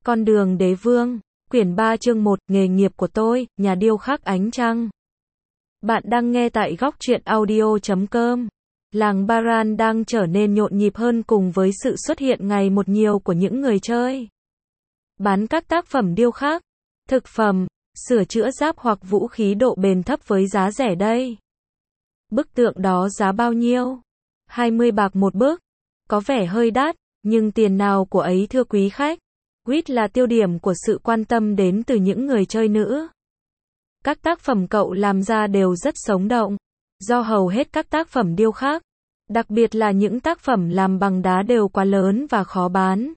Con đường đế vương, quyển 3 chương 1, nghề nghiệp của tôi, nhà điêu khắc ánh trăng. Bạn đang nghe tại góc truyện audio.com. Làng Baran đang trở nên nhộn nhịp hơn cùng với sự xuất hiện ngày một nhiều của những người chơi bán các tác phẩm điêu khắc, thực phẩm, sửa chữa giáp hoặc vũ khí độ bền thấp với giá rẻ đây. Bức tượng đó giá bao nhiêu? 20 bạc một bức. Có vẻ hơi đắt, nhưng tiền nào của ấy thưa quý khách. Quýt là tiêu điểm của sự quan tâm đến từ những người chơi nữ. Các tác phẩm cậu làm ra đều rất sống động. Do hầu hết các tác phẩm điêu khắc, đặc biệt là những tác phẩm làm bằng đá đều quá lớn và khó bán.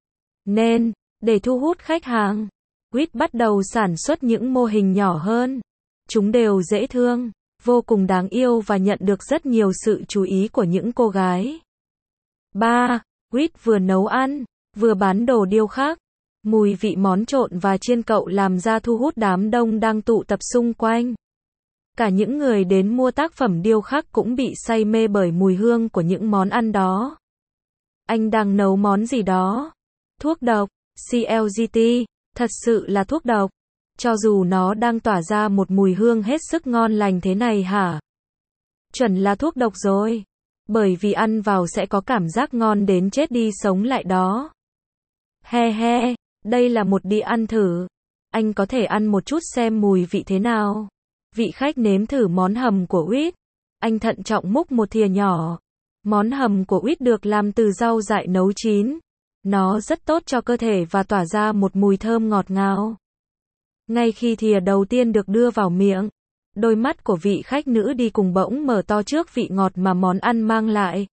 Nên, để thu hút khách hàng, Quýt bắt đầu sản xuất những mô hình nhỏ hơn. Chúng đều dễ thương, vô cùng đáng yêu và nhận được rất nhiều sự chú ý của những cô gái. 3. Quýt vừa nấu ăn, vừa bán đồ điêu khắc. Mùi vị món trộn và chiên cậu làm ra thu hút đám đông đang tụ tập xung quanh. Cả những người đến mua tác phẩm điêu khắc cũng bị say mê bởi mùi hương của những món ăn đó. Anh đang nấu món gì đó? Thuốc độc, CLGT, thật sự là thuốc độc. Cho dù nó đang tỏa ra một mùi hương hết sức ngon lành thế này hả? Chuẩn là thuốc độc rồi. Bởi vì ăn vào sẽ có cảm giác ngon đến chết đi sống lại đó. He he, đây là một đĩa ăn thử. Anh có thể ăn một chút xem mùi vị thế nào. Vị khách nếm thử món hầm của Quýt. Anh thận trọng múc một thìa nhỏ. Món hầm của Quýt được làm từ rau dại nấu chín. Nó rất tốt cho cơ thể và tỏa ra một mùi thơm ngọt ngào. Ngay khi thìa đầu tiên được đưa vào miệng, đôi mắt của vị khách nữ đi cùng bỗng mở to trước vị ngọt mà món ăn mang lại.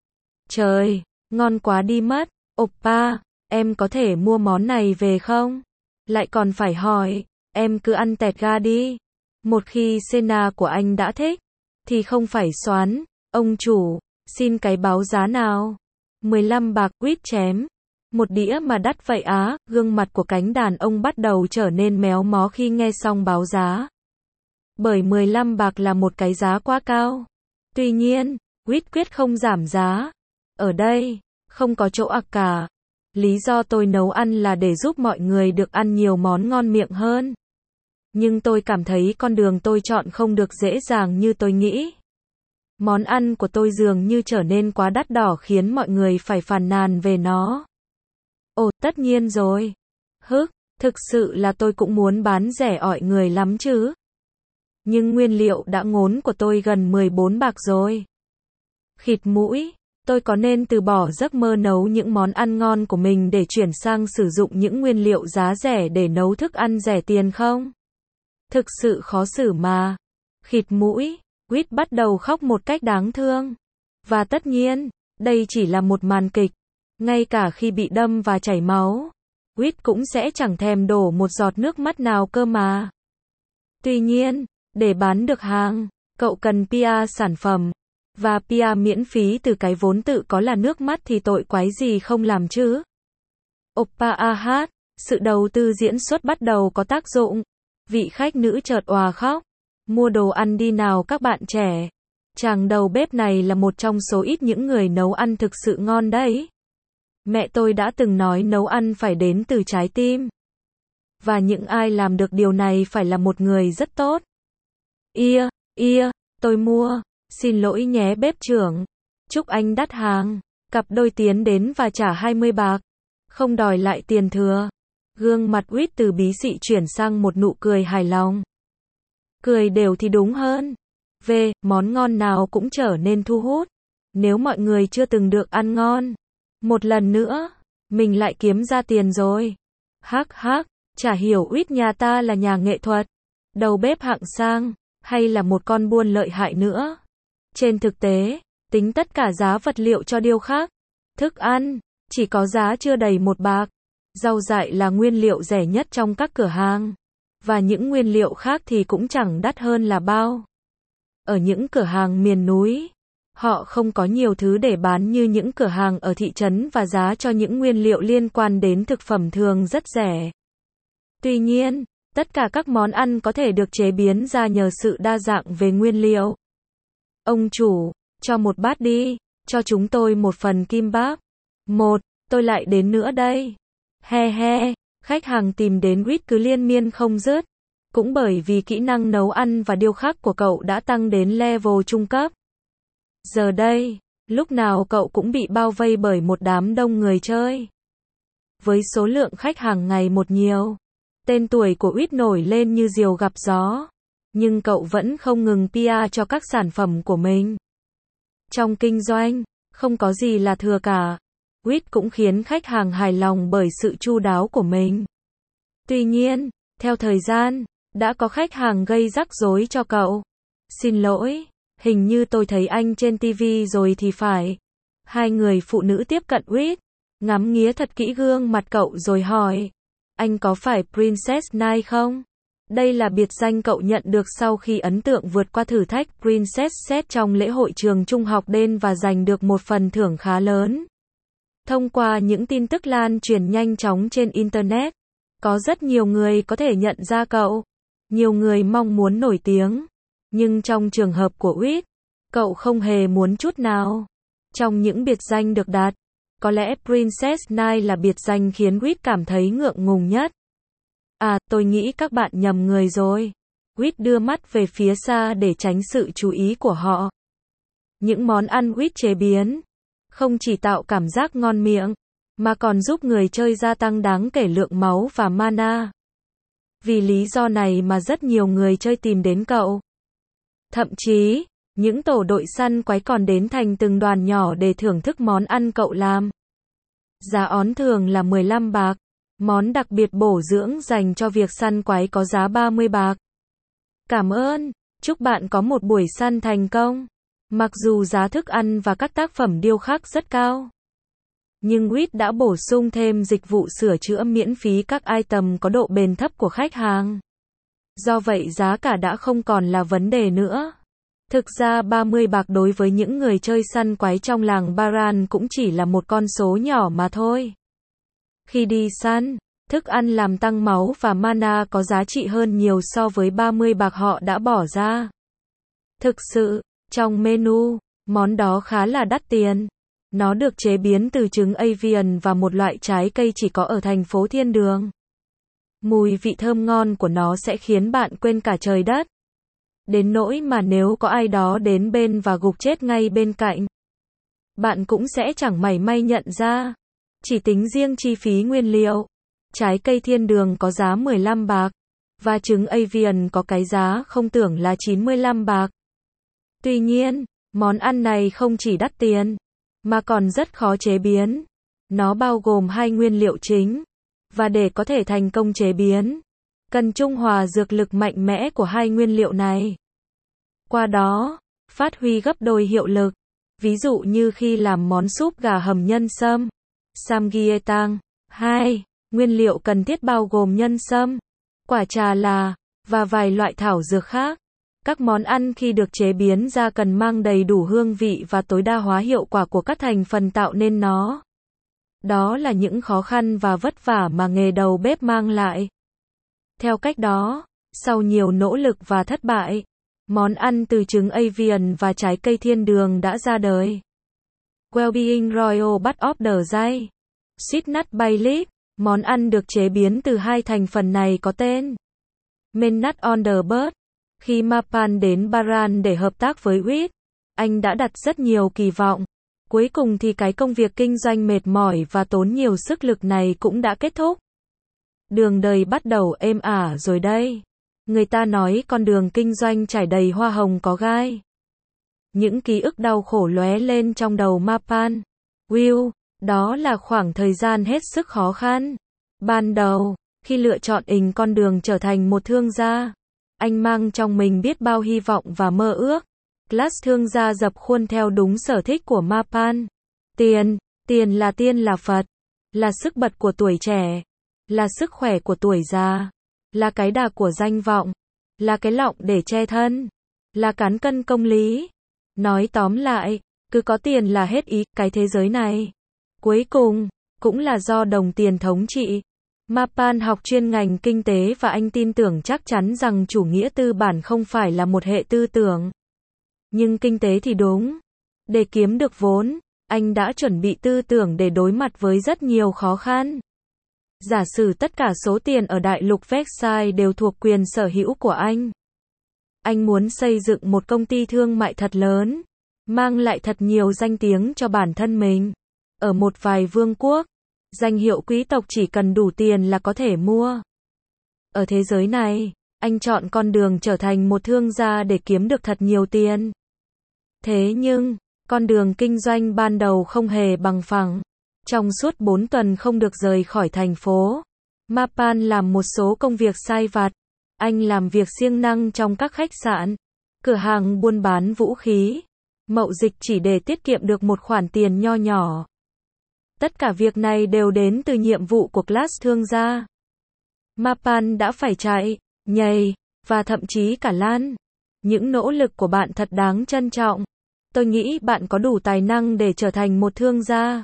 Trời, ngon quá đi mất. Oppa, em có thể mua món này về không? Lại còn phải hỏi, em cứ ăn tẹt ga đi. Một khi Sena của anh đã thích, thì không phải xoắn. Ông chủ, xin cái báo giá nào? 15 bạc. Quýt chém. Một đĩa mà đắt vậy á? Gương mặt của cánh đàn ông bắt đầu trở nên méo mó khi nghe xong báo giá. Bởi 15 bạc là một cái giá quá cao. Tuy nhiên, Quýt quyết không giảm giá. Ở đây, không có chỗ ặc cả. Lý do tôi nấu ăn là để giúp mọi người được ăn nhiều món ngon miệng hơn. Nhưng tôi cảm thấy con đường tôi chọn không được dễ dàng như tôi nghĩ. Món ăn của tôi dường như trở nên quá đắt đỏ khiến mọi người phải phàn nàn về nó. Ồ, tất nhiên rồi. Thực sự là tôi cũng muốn bán rẻ ỏi người lắm chứ. Nhưng nguyên liệu đã ngốn của tôi gần 14 bạc rồi. Khịt mũi, tôi có nên từ bỏ giấc mơ nấu những món ăn ngon của mình để chuyển sang sử dụng những nguyên liệu giá rẻ để nấu thức ăn rẻ tiền không? Thực sự khó xử mà. Khịt mũi, Quýt bắt đầu khóc một cách đáng thương. Và tất nhiên, đây chỉ là một màn kịch. Ngay cả khi bị đâm và chảy máu, Quýt cũng sẽ chẳng thèm đổ một giọt nước mắt nào cơ mà. Tuy nhiên, để bán được hàng, cậu cần PR sản phẩm. Và PR miễn phí từ cái vốn tự có là nước mắt thì tội quái gì không làm chứ. Oppa hát, sự đầu tư diễn xuất bắt đầu có tác dụng. Vị khách nữ chợt òa khóc. Mua đồ ăn đi nào các bạn trẻ. Chàng đầu bếp này là một trong số ít những người nấu ăn thực sự ngon đấy. Mẹ tôi đã từng nói nấu ăn phải đến từ trái tim. Và những ai làm được điều này phải là một người rất tốt. Tôi mua. Xin lỗi nhé bếp trưởng. Chúc anh đắt hàng. Cặp đôi tiến đến và trả 20 bạc. Không đòi lại tiền thừa. Gương mặt Quýt từ bí xị chuyển sang một nụ cười hài lòng. Cười đều thì đúng hơn. Món ngon nào cũng trở nên thu hút. Nếu mọi người chưa từng được ăn ngon, một lần nữa, mình lại kiếm ra tiền rồi. Chả hiểu Quýt nhà ta là nhà nghệ thuật, đầu bếp hạng sang, hay là một con buôn lợi hại nữa. Trên thực tế, tính tất cả giá vật liệu cho điêu khắc, thức ăn, chỉ có giá chưa đầy 1 bạc. Rau dại là nguyên liệu rẻ nhất trong các cửa hàng. Và những nguyên liệu khác thì cũng chẳng đắt hơn là bao. Ở những cửa hàng miền núi, họ không có nhiều thứ để bán như những cửa hàng ở thị trấn và giá cho những nguyên liệu liên quan đến thực phẩm thường rất rẻ. Tuy nhiên, tất cả các món ăn có thể được chế biến ra nhờ sự đa dạng về nguyên liệu. Ông chủ, cho một bát đi, cho chúng tôi một phần kimbap. Tôi lại đến nữa đây. He he, Khách hàng tìm đến Reed cứ liên miên không dứt. Cũng bởi vì kỹ năng nấu ăn và điêu khắc của cậu đã tăng đến level trung cấp. Giờ đây, lúc nào cậu cũng bị bao vây bởi một đám đông người chơi. Với số lượng khách hàng ngày một nhiều, tên tuổi của Reed nổi lên như diều gặp gió. Nhưng cậu vẫn không ngừng PR cho các sản phẩm của mình. Trong kinh doanh, không có gì là thừa cả. Reed cũng khiến khách hàng hài lòng bởi sự chu đáo của mình. Tuy nhiên, theo thời gian, đã có khách hàng gây rắc rối cho cậu. Xin lỗi, hình như tôi thấy anh trên TV rồi thì phải. Hai người phụ nữ tiếp cận Reed, ngắm nghía thật kỹ gương mặt cậu rồi hỏi. Anh có phải Princess Nai không? Đây là biệt danh cậu nhận được sau khi ấn tượng vượt qua thử thách Princess Set trong lễ hội trường trung học Đen và giành được một phần thưởng khá lớn. Thông qua những tin tức lan truyền nhanh chóng trên Internet, có rất nhiều người có thể nhận ra cậu. Nhiều người mong muốn nổi tiếng. Nhưng trong trường hợp của Reed, cậu không hề muốn chút nào. Trong những biệt danh được đặt, có lẽ Princess Nai là biệt danh khiến Reed cảm thấy ngượng ngùng nhất. À, tôi nghĩ các bạn nhầm người rồi. Reed đưa mắt về phía xa để tránh sự chú ý của họ. Những món ăn Reed chế biến không chỉ tạo cảm giác ngon miệng, mà còn giúp người chơi gia tăng đáng kể lượng máu và mana. Vì lý do này mà rất nhiều người chơi tìm đến cậu. Thậm chí, những tổ đội săn quái còn đến thành từng đoàn nhỏ để thưởng thức món ăn cậu làm. Giá ón thường là 15 bạc. Món đặc biệt bổ dưỡng dành cho việc săn quái có giá 30 bạc. Cảm ơn, chúc bạn có một buổi săn thành công. Mặc dù giá thức ăn và các tác phẩm điêu khắc rất cao, nhưng Reed đã bổ sung thêm dịch vụ sửa chữa miễn phí các item có độ bền thấp của khách hàng. Do vậy giá cả đã không còn là vấn đề nữa. Thực ra 30 bạc đối với những người chơi săn quái trong làng Baran cũng chỉ là một con số nhỏ mà thôi. Khi đi săn, thức ăn làm tăng máu và mana có giá trị hơn nhiều so với 30 bạc họ đã bỏ ra. Thực sự, trong menu, món đó khá là đắt tiền. Nó được chế biến từ trứng avian và một loại trái cây chỉ có ở thành phố Thiên Đường. Mùi vị thơm ngon của nó sẽ khiến bạn quên cả trời đất. Đến nỗi mà nếu có ai đó đến bên và gục chết ngay bên cạnh, bạn cũng sẽ chẳng mảy may nhận ra. Chỉ tính riêng chi phí nguyên liệu, trái cây Thiên Đường có giá 15 bạc, và trứng avian có cái giá không tưởng là 95 bạc. Tuy nhiên, món ăn này không chỉ đắt tiền, mà còn rất khó chế biến. Nó bao gồm hai nguyên liệu chính, và để có thể thành công chế biến, cần trung hòa dược lực mạnh mẽ của hai nguyên liệu này. Qua đó, phát huy gấp đôi hiệu lực. Ví dụ như khi làm món súp gà hầm nhân sâm, samgyetang. 2. Nguyên liệu cần thiết bao gồm nhân sâm, quả trà là, và vài loại thảo dược khác. Các món ăn khi được chế biến ra cần mang đầy đủ hương vị và tối đa hóa hiệu quả của các thành phần tạo nên nó. Đó là những khó khăn và vất vả mà nghề đầu bếp mang lại. Theo cách đó, sau nhiều nỗ lực và thất bại, món ăn từ trứng avian và trái cây Thiên Đường đã ra đời. Wellbeing Royal Butt of the Day. Sweet Nut Bay Leaf. Món ăn được chế biến từ hai thành phần này có tên Main Nut on the Bud. Khi Mapan đến Baran để hợp tác với Reed, anh đã đặt rất nhiều kỳ vọng. Cuối cùng thì cái công việc kinh doanh mệt mỏi và tốn nhiều sức lực này cũng đã kết thúc. Đường đời bắt đầu êm ả rồi đây. Người ta nói con đường kinh doanh trải đầy hoa hồng có gai. Những ký ức đau khổ lóe lên trong đầu Mapan. Will, đó là khoảng thời gian hết sức khó khăn. Ban đầu, khi lựa chọn con đường trở thành một thương gia, anh mang trong mình biết bao hy vọng và mơ ước. Class thương gia dập khuôn theo đúng sở thích của Mapan. Tiền là Phật, là sức bật của tuổi trẻ, là sức khỏe của tuổi già, là cái đà của danh vọng, là cái lọng để che thân, là cán cân công lý. Nói tóm lại, cứ có tiền là hết ý cái thế giới này. Cuối cùng, cũng là do đồng tiền thống trị. Mapan học chuyên ngành kinh tế và anh tin tưởng chắc chắn rằng chủ nghĩa tư bản không phải là một hệ tư tưởng. Nhưng kinh tế thì đúng. Để kiếm được vốn, anh đã chuẩn bị tư tưởng để đối mặt với rất nhiều khó khăn. Giả sử tất cả số tiền ở đại lục Versailles đều thuộc quyền sở hữu của anh. Anh muốn xây dựng một công ty thương mại thật lớn, mang lại thật nhiều danh tiếng cho bản thân mình. Ở một vài vương quốc, danh hiệu quý tộc chỉ cần đủ tiền là có thể mua. Ở thế giới này, anh chọn con đường trở thành một thương gia để kiếm được thật nhiều tiền. Thế nhưng, con đường kinh doanh ban đầu không hề bằng phẳng. Trong suốt 4 tuần không được rời khỏi thành phố, Mapan làm một số công việc sai vặt. Anh làm việc siêng năng trong các khách sạn, cửa hàng buôn bán vũ khí, mậu dịch chỉ để tiết kiệm được một khoản tiền nho nhỏ. Tất cả việc này đều đến từ nhiệm vụ của class thương gia. Mapan đã phải chạy, nhảy, và thậm chí cả lăn. Những nỗ lực của bạn thật đáng trân trọng. Tôi nghĩ bạn có đủ tài năng để trở thành một thương gia.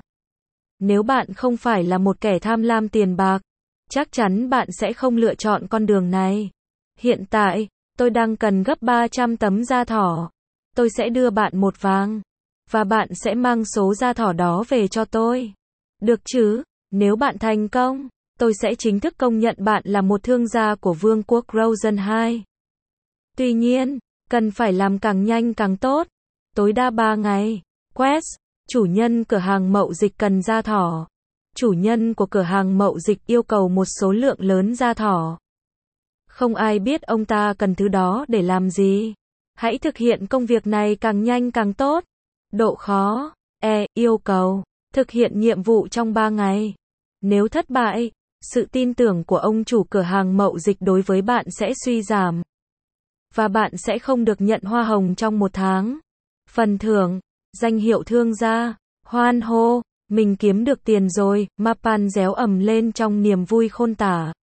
Nếu bạn không phải là một kẻ tham lam tiền bạc, chắc chắn bạn sẽ không lựa chọn con đường này. Hiện tại, tôi đang cần gấp 300 tấm da thỏ. Tôi sẽ đưa bạn một vàng. Và bạn sẽ mang số da thỏ đó về cho tôi. Được chứ? Nếu bạn thành công, tôi sẽ chính thức công nhận bạn là một thương gia của Vương quốc Rosen 2. Tuy nhiên, cần phải làm càng nhanh càng tốt. Tối đa 3 ngày. Quest, chủ nhân cửa hàng mậu dịch cần da thỏ. Chủ nhân của cửa hàng mậu dịch yêu cầu một số lượng lớn da thỏ. Không ai biết ông ta cần thứ đó để làm gì. Hãy thực hiện công việc này càng nhanh càng tốt. Độ khó. Yêu cầu. Thực hiện nhiệm vụ trong 3 ngày. Nếu thất bại, sự tin tưởng của ông chủ cửa hàng mậu dịch đối với bạn sẽ suy giảm. Và bạn sẽ không được nhận hoa hồng trong 1 tháng. Phần thưởng. Danh hiệu thương gia. Hoan hô. Mình kiếm được tiền rồi. Mapan réo ầm lên trong niềm vui khôn tả.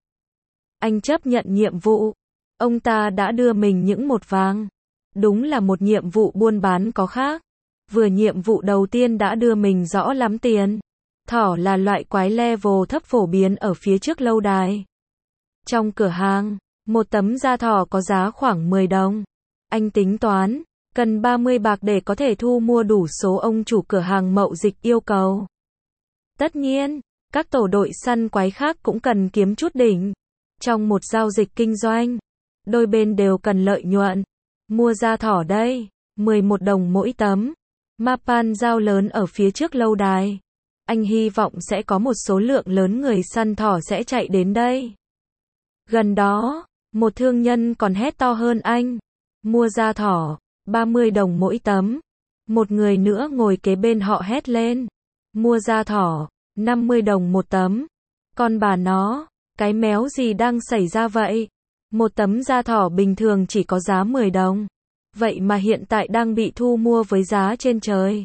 Anh chấp nhận nhiệm vụ. Ông ta đã đưa mình những 1 vàng. Đúng là một nhiệm vụ buôn bán có khác. Vừa nhiệm vụ đầu tiên đã đưa mình rõ lắm tiền. Thỏ là loại quái level thấp phổ biến ở phía trước lâu đài. Trong cửa hàng, một tấm da thỏ có giá khoảng 10 đồng. Anh tính toán, cần 30 bạc để có thể thu mua đủ số ông chủ cửa hàng mậu dịch yêu cầu. Tất nhiên, các tổ đội săn quái khác cũng cần kiếm chút đỉnh. Trong một giao dịch kinh doanh, đôi bên đều cần lợi nhuận. Mua da thỏ đây, 11 đồng mỗi tấm. Mapan giao lớn ở phía trước lâu đài. Anh hy vọng sẽ có một số lượng lớn người săn thỏ sẽ chạy đến đây. Gần đó, một thương nhân còn hét to hơn anh. Mua da thỏ, 30 đồng mỗi tấm. Một người nữa ngồi kế bên họ hét lên. Mua da thỏ, 50 đồng một tấm. Con bà nó, cái méo gì đang xảy ra vậy? Một tấm da thỏ bình thường chỉ có giá 10 đồng. Vậy mà hiện tại đang bị thu mua với giá trên trời.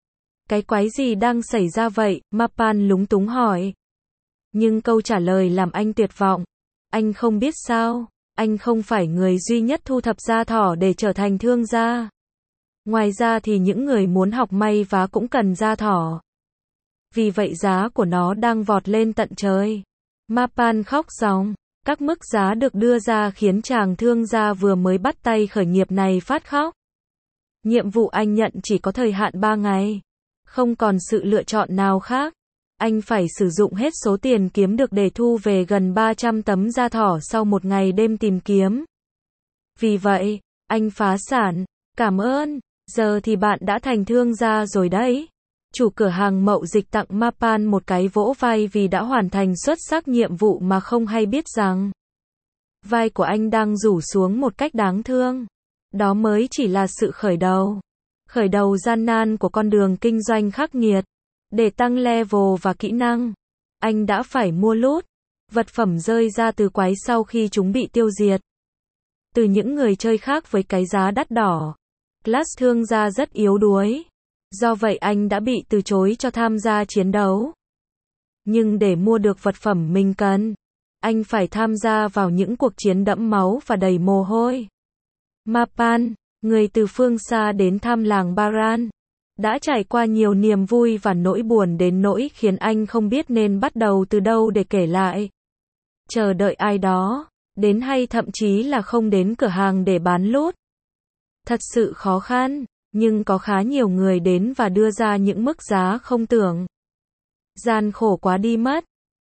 Cái quái gì đang xảy ra vậy? Mapan lúng túng hỏi. Nhưng câu trả lời làm anh tuyệt vọng. Anh không biết sao, anh không phải người duy nhất thu thập da thỏ để trở thành thương gia. Ngoài ra thì những người muốn học may vá cũng cần da thỏ. Vì vậy giá của nó đang vọt lên tận trời. Mapan khóc ròng. Các mức giá được đưa ra khiến chàng thương gia vừa mới bắt tay khởi nghiệp này phát khóc. Nhiệm vụ anh nhận chỉ có thời hạn 3 ngày. Không còn sự lựa chọn nào khác. Anh phải sử dụng hết số tiền kiếm được để thu về gần 300 tấm da thỏ sau 1 ngày đêm tìm kiếm. Vì vậy, anh phá sản. Cảm ơn, giờ thì bạn đã thành thương gia rồi đấy. Chủ cửa hàng mậu dịch tặng Mapan một cái vỗ vai vì đã hoàn thành xuất sắc nhiệm vụ mà không hay biết rằng vai của anh đang rủ xuống một cách đáng thương. Đó mới chỉ là sự khởi đầu. Khởi đầu gian nan của con đường kinh doanh khắc nghiệt. Để tăng level và kỹ năng, anh đã phải mua loot, vật phẩm rơi ra từ quái sau khi chúng bị tiêu diệt. Từ những người chơi khác với cái giá đắt đỏ. Class thương gia rất yếu đuối. Do vậy anh đã bị từ chối cho tham gia chiến đấu. Nhưng để mua được vật phẩm mình cần, anh phải tham gia vào những cuộc chiến đẫm máu và đầy mồ hôi. Mapan, người từ phương xa đến thăm làng Baran, đã trải qua nhiều niềm vui và nỗi buồn đến nỗi khiến anh không biết nên bắt đầu từ đâu để kể lại. Chờ đợi ai đó, đến hay thậm chí là không đến cửa hàng để bán loot. Thật sự khó khăn, nhưng có khá nhiều người đến và đưa ra những mức giá không tưởng. Gian khổ quá đi mất.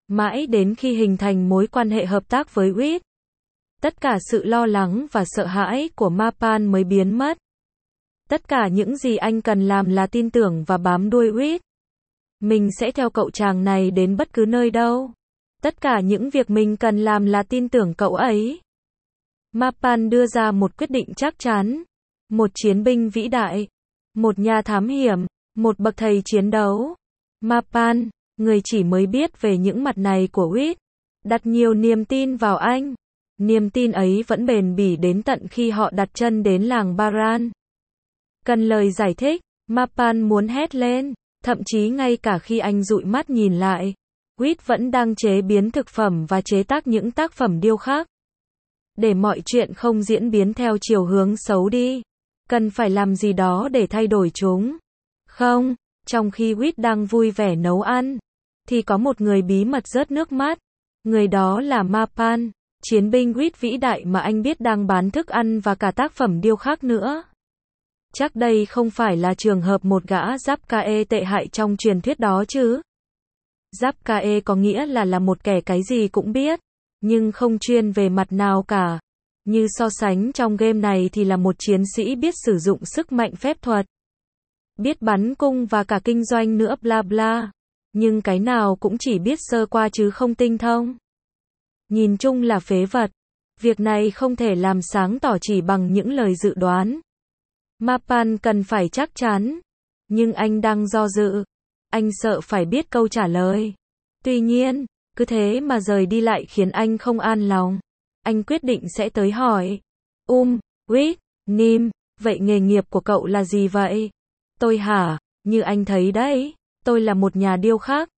Mãi đến khi hình thành mối quan hệ hợp tác với Reed, tất cả sự lo lắng và sợ hãi của Mapan mới biến mất. Tất cả những gì anh cần làm là tin tưởng và bám đuôi Reed. Mình sẽ theo cậu chàng này đến bất cứ nơi đâu. Tất cả những việc mình cần làm là tin tưởng cậu ấy. Mapan đưa ra một quyết định chắc chắn. Một chiến binh vĩ đại. Một nhà thám hiểm. Một bậc thầy chiến đấu. Mapan, người chỉ mới biết về những mặt này của Reed, đặt nhiều niềm tin vào anh. Niềm tin ấy vẫn bền bỉ đến tận khi họ đặt chân đến làng Baran. Cần lời giải thích, Mapan muốn hét lên, thậm chí ngay cả khi anh dụi mắt nhìn lại, Reed vẫn đang chế biến thực phẩm và chế tác những tác phẩm điêu khắc. Để mọi chuyện không diễn biến theo chiều hướng xấu đi, cần phải làm gì đó để thay đổi chúng. Không, trong khi Reed đang vui vẻ nấu ăn, thì có một người bí mật rớt nước mắt. Người đó là Mapan, chiến binh Reed vĩ đại mà anh biết đang bán thức ăn và cả tác phẩm điêu khắc nữa. Chắc đây không phải là trường hợp một gã Giáp-Cae tệ hại trong truyền thuyết đó chứ. Giáp-Cae có nghĩa là một kẻ cái gì cũng biết, nhưng không chuyên về mặt nào cả. Như so sánh trong game này thì là một chiến sĩ biết sử dụng sức mạnh phép thuật, biết bắn cung và cả kinh doanh nữa bla bla. Nhưng cái nào cũng chỉ biết sơ qua chứ không tinh thông. Nhìn chung là phế vật. Việc này không thể làm sáng tỏ chỉ bằng những lời dự đoán. Mapan cần phải chắc chắn. Nhưng anh đang do dự. Anh sợ phải biết câu trả lời. Tuy nhiên, cứ thế mà rời đi lại khiến anh không an lòng. Anh quyết định sẽ tới hỏi. Reed, Nim, vậy nghề nghiệp của cậu là gì vậy? Tôi hả? Như anh thấy đấy, tôi là một nhà điêu khắc.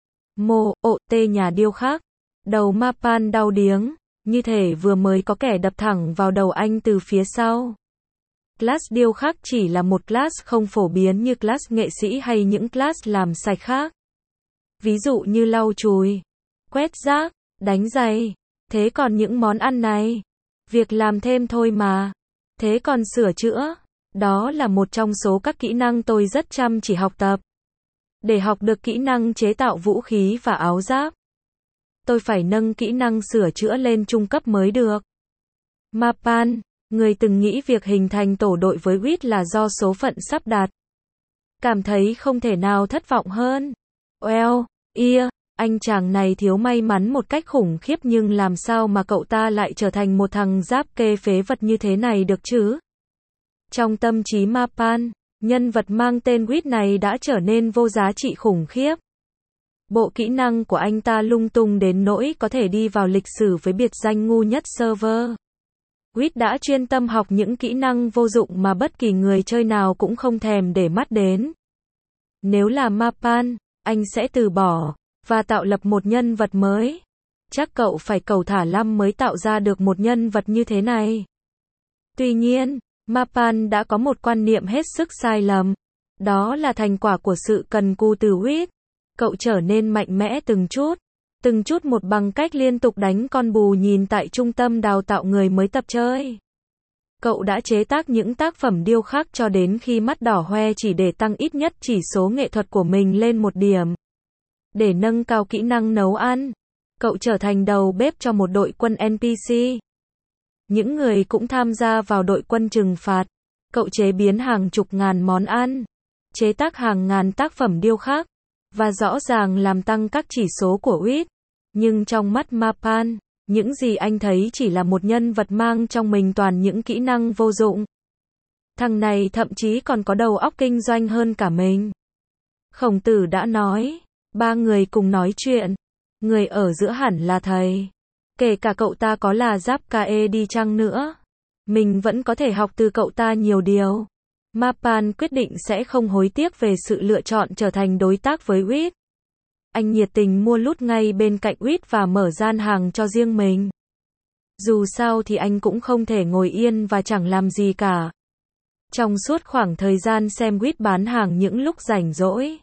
Nhà điêu khắc. Đầu Mapan đau điếng, như thể vừa mới có kẻ đập thẳng vào đầu anh từ phía sau. Class điêu khắc chỉ là một class không phổ biến như class nghệ sĩ hay những class làm sạch khác. Ví dụ như lau chùi, quét rác, đánh giày. Thế còn những món ăn này? Việc làm thêm thôi mà. Thế còn sửa chữa? Đó là một trong số các kỹ năng tôi rất chăm chỉ học tập. Để học được kỹ năng chế tạo vũ khí và áo giáp, tôi phải nâng kỹ năng sửa chữa lên trung cấp mới được. Mapan, người từng nghĩ việc hình thành tổ đội với Reed là do số phận sắp đặt. Cảm thấy không thể nào thất vọng hơn. Anh chàng này thiếu may mắn một cách khủng khiếp nhưng làm sao mà cậu ta lại trở thành một thằng giáp kê phế vật như thế này được chứ? Trong tâm trí Mapan, nhân vật mang tên Reed này đã trở nên vô giá trị khủng khiếp. Bộ kỹ năng của anh ta lung tung đến nỗi có thể đi vào lịch sử với biệt danh ngu nhất server. Reed đã chuyên tâm học những kỹ năng vô dụng mà bất kỳ người chơi nào cũng không thèm để mắt đến. Nếu là Mapan, anh sẽ từ bỏ và tạo lập một nhân vật mới. Chắc cậu phải cầu thả lắm mới tạo ra được một nhân vật như thế này. Tuy nhiên, Mapan đã có một quan niệm hết sức sai lầm. Đó là thành quả của sự cần cù từ Reed. Cậu trở nên mạnh mẽ từng chút một bằng cách liên tục đánh con bù nhìn tại trung tâm đào tạo người mới tập chơi. Cậu đã chế tác những tác phẩm điêu khắc cho đến khi mắt đỏ hoe chỉ để tăng ít nhất chỉ số nghệ thuật của mình lên một điểm. Để nâng cao kỹ năng nấu ăn, cậu trở thành đầu bếp cho một đội quân NPC. Những người cũng tham gia vào đội quân trừng phạt. Cậu chế biến hàng chục ngàn món ăn, chế tác hàng ngàn tác phẩm điêu khắc, và rõ ràng làm tăng các chỉ số của Reed. Nhưng trong mắt Mapan, những gì anh thấy chỉ là một nhân vật mang trong mình toàn những kỹ năng vô dụng. Thằng này thậm chí còn có đầu óc kinh doanh hơn cả mình. Khổng Tử đã nói, 3 người cùng nói chuyện, người ở giữa hẳn là thầy. Kể cả cậu ta có là Giáp-Cae đi chăng nữa, mình vẫn có thể học từ cậu ta nhiều điều. Mapan quyết định sẽ không hối tiếc về sự lựa chọn trở thành đối tác với Reed. Anh nhiệt tình mua lút ngay bên cạnh Reed và mở gian hàng cho riêng mình. Dù sao thì anh cũng không thể ngồi yên và chẳng làm gì cả. Trong suốt khoảng thời gian xem Reed bán hàng những lúc rảnh rỗi,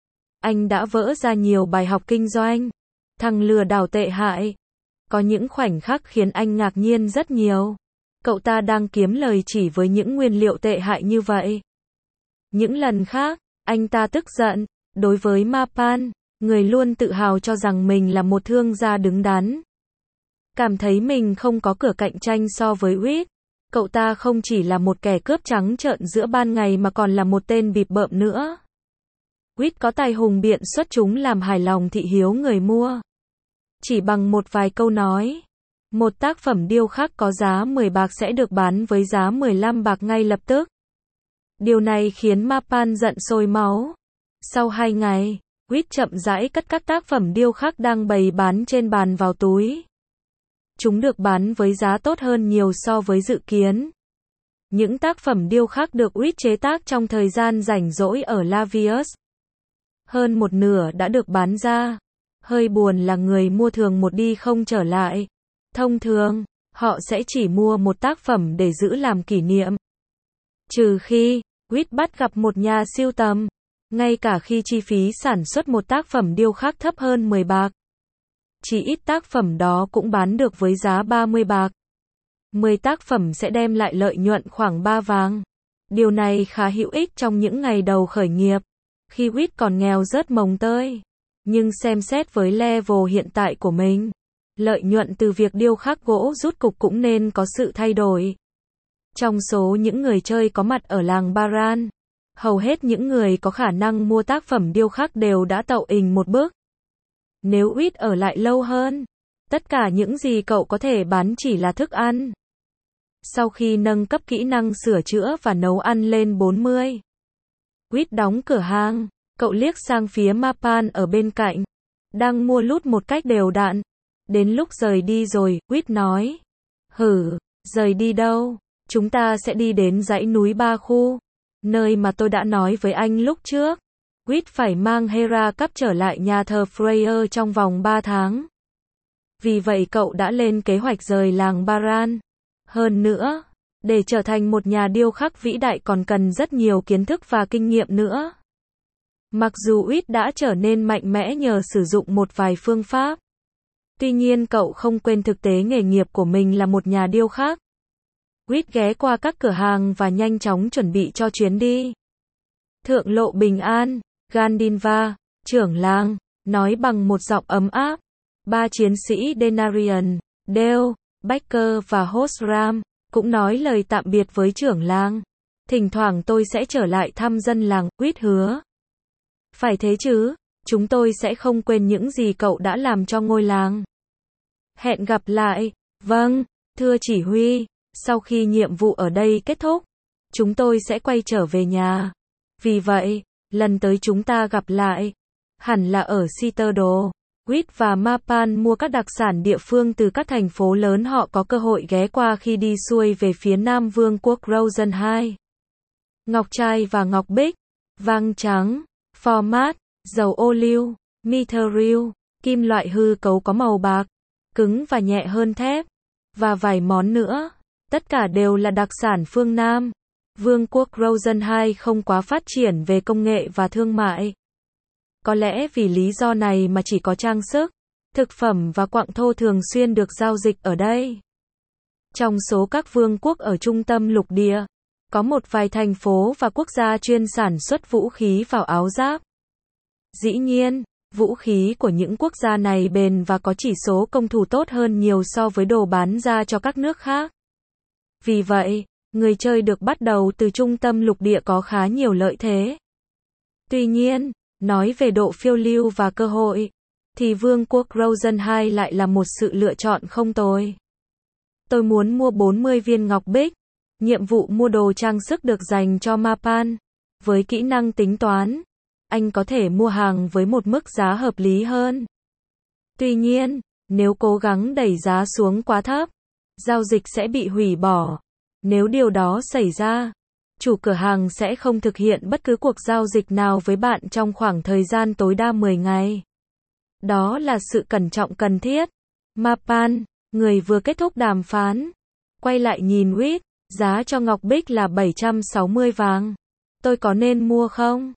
anh đã vỡ ra nhiều bài học kinh doanh. Thằng lừa đảo tệ hại. Có những khoảnh khắc khiến anh ngạc nhiên rất nhiều. Cậu ta đang kiếm lời chỉ với những nguyên liệu tệ hại như vậy. Những lần khác, anh ta tức giận. Đối với Mapan, Người luôn tự hào cho rằng mình là một thương gia đứng đắn. Cảm thấy mình không có cửa cạnh tranh so với Reed. Cậu ta không chỉ là một kẻ cướp trắng trợn giữa ban ngày mà còn là một tên bịp bợm nữa. Reed có tài hùng biện xuất chúng làm hài lòng thị hiếu người mua. Chỉ bằng một vài câu nói, một tác phẩm điêu khắc có giá 10 bạc sẽ được bán với giá 15 bạc ngay lập tức. Điều này khiến Mapan giận sôi máu. Sau 2 ngày, Reed chậm rãi cất các tác phẩm điêu khắc đang bày bán trên bàn vào túi. Chúng được bán với giá tốt hơn nhiều so với dự kiến. Những tác phẩm điêu khắc được Reed chế tác trong thời gian rảnh rỗi ở Lavius. Hơn một nửa đã được bán ra. Hơi buồn là người mua thường một đi không trở lại. Thông thường, họ sẽ chỉ mua một tác phẩm để giữ làm kỷ niệm. Trừ khi, Reed bắt gặp một nhà sưu tầm. Ngay cả khi chi phí sản xuất một tác phẩm điêu khắc thấp hơn 10 bạc. Chỉ ít tác phẩm đó cũng bán được với giá 30 bạc. 10 tác phẩm sẽ đem lại lợi nhuận khoảng 3 vàng. Điều này khá hữu ích trong những ngày đầu khởi nghiệp, khi Reed còn nghèo rớt mồng tơi. Nhưng xem xét với level hiện tại của mình, lợi nhuận từ việc điêu khắc gỗ rút cục cũng nên có sự thay đổi. Trong số những người chơi có mặt ở làng Baran, hầu hết những người có khả năng mua tác phẩm điêu khắc đều đã tậu ình một bước. Nếu Reed ở lại lâu hơn, tất cả những gì cậu có thể bán chỉ là thức ăn. Sau khi nâng cấp kỹ năng sửa chữa và nấu ăn lên 40, Reed đóng cửa hàng, cậu liếc sang phía Mapan ở bên cạnh, đang mua lút một cách đều đặn. Đến lúc rời đi rồi, Reed nói. Rời đi đâu? Chúng ta sẽ đi đến dãy núi Ba Khu, nơi mà tôi đã nói với anh lúc trước. Reed phải mang Hera cắp trở lại nhà thờ Freyr trong vòng 3 tháng. Vì vậy cậu đã lên kế hoạch rời làng Baran. Hơn nữa, để trở thành một nhà điêu khắc vĩ đại còn cần rất nhiều kiến thức và kinh nghiệm nữa. Mặc dù Reed đã trở nên mạnh mẽ nhờ sử dụng một vài phương pháp, tuy nhiên cậu không quên thực tế nghề nghiệp của mình là một nhà điêu khắc. Reed ghé qua các cửa hàng và nhanh chóng chuẩn bị cho chuyến đi. Thượng lộ Bình An, Gandinva, trưởng làng, nói bằng một giọng ấm áp. 3 chiến sĩ Denarian, Dale, Baker và Hosram, cũng nói lời tạm biệt với trưởng làng. Thỉnh thoảng tôi sẽ trở lại thăm dân làng, Reed hứa. Phải thế chứ, chúng tôi sẽ không quên những gì cậu đã làm cho ngôi làng. Hẹn gặp lại. Vâng, thưa chỉ huy, sau khi nhiệm vụ ở đây kết thúc, chúng tôi sẽ quay trở về nhà. Vì vậy, lần tới chúng ta gặp lại, hẳn là ở Citadel. Reed và Mapan mua các đặc sản địa phương từ các thành phố lớn họ có cơ hội ghé qua khi đi xuôi về phía Nam Vương quốc Rosen 2. Ngọc trai và ngọc bích, vàng trắng, format, dầu ô liu, mithril, kim loại hư cấu có màu bạc, cứng và nhẹ hơn thép, và vài món nữa. Tất cả đều là đặc sản phương Nam. Vương quốc Rosen 2 không quá phát triển về công nghệ và thương mại. Có lẽ vì lý do này mà chỉ có trang sức, thực phẩm và quặng thô thường xuyên được giao dịch ở đây. Trong số các vương quốc ở trung tâm lục địa, có một vài thành phố và quốc gia chuyên sản xuất vũ khí và áo giáp. Dĩ nhiên, vũ khí của những quốc gia này bền và có chỉ số công thủ tốt hơn nhiều so với đồ bán ra cho các nước khác. Vì vậy, người chơi được bắt đầu từ trung tâm lục địa có khá nhiều lợi thế. Tuy nhiên, nói về độ phiêu lưu và cơ hội, thì Vương quốc Rosen 2 lại là một sự lựa chọn không tồi. Tôi muốn mua 40 viên ngọc bích. Nhiệm vụ mua đồ trang sức được dành cho Mapan. Với kỹ năng tính toán, anh có thể mua hàng với một mức giá hợp lý hơn. Tuy nhiên, nếu cố gắng đẩy giá xuống quá thấp, giao dịch sẽ bị hủy bỏ. Nếu điều đó xảy ra, chủ cửa hàng sẽ không thực hiện bất cứ cuộc giao dịch nào với bạn trong khoảng thời gian tối đa 10 ngày. Đó là sự cẩn trọng cần thiết. Mapan, người vừa kết thúc đàm phán, quay lại nhìn Reed, giá cho ngọc bích là 760 vàng. Tôi có nên mua không?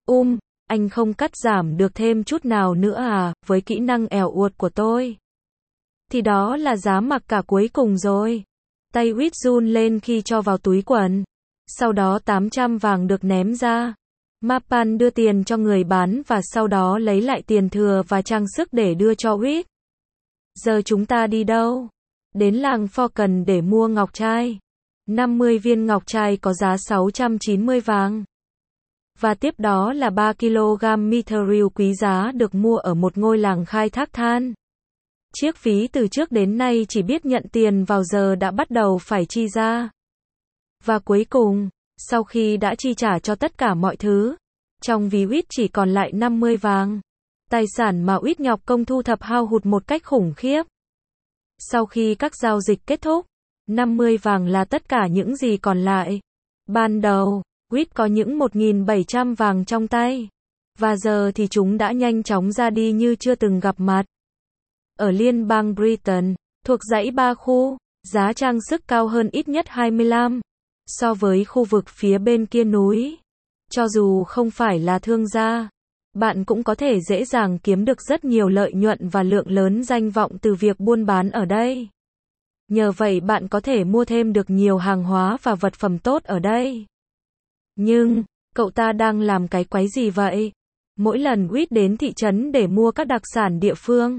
Anh không cắt giảm được thêm chút nào nữa à, với kỹ năng ẻo uột của tôi. Thì đó là giá mặc cả cuối cùng rồi. Tay Reed run lên khi cho vào túi quần. Sau đó 800 vàng được ném ra. Mapan đưa tiền cho người bán và sau đó lấy lại tiền thừa và trang sức để đưa cho Reed. Giờ chúng ta đi đâu? Đến làng Falcon để mua ngọc trai. 50 viên ngọc trai có giá 690 vàng. Và tiếp đó là 3 kg mithril quý giá được mua ở một ngôi làng khai thác than. Chiếc ví từ trước đến nay chỉ biết nhận tiền vào giờ đã bắt đầu phải chi ra. Và cuối cùng, sau khi đã chi trả cho tất cả mọi thứ, trong ví Reed chỉ còn lại 50 vàng. Tài sản mà Reed nhọc công thu thập hao hụt một cách khủng khiếp. Sau khi các giao dịch kết thúc, 50 vàng là tất cả những gì còn lại. Ban đầu, Reed có những 1.700 vàng trong tay. Và giờ thì chúng đã nhanh chóng ra đi như chưa từng gặp mặt. Ở liên bang Britain, thuộc dãy 3 khu, giá trang sức cao hơn ít nhất 25 so với khu vực phía bên kia núi. Cho dù không phải là thương gia, bạn cũng có thể dễ dàng kiếm được rất nhiều lợi nhuận và lượng lớn danh vọng từ việc buôn bán ở đây. Nhờ vậy bạn có thể mua thêm được nhiều hàng hóa và vật phẩm tốt ở đây. Nhưng, cậu ta đang làm cái quái gì vậy? Mỗi lần Reed đến thị trấn để mua các đặc sản địa phương,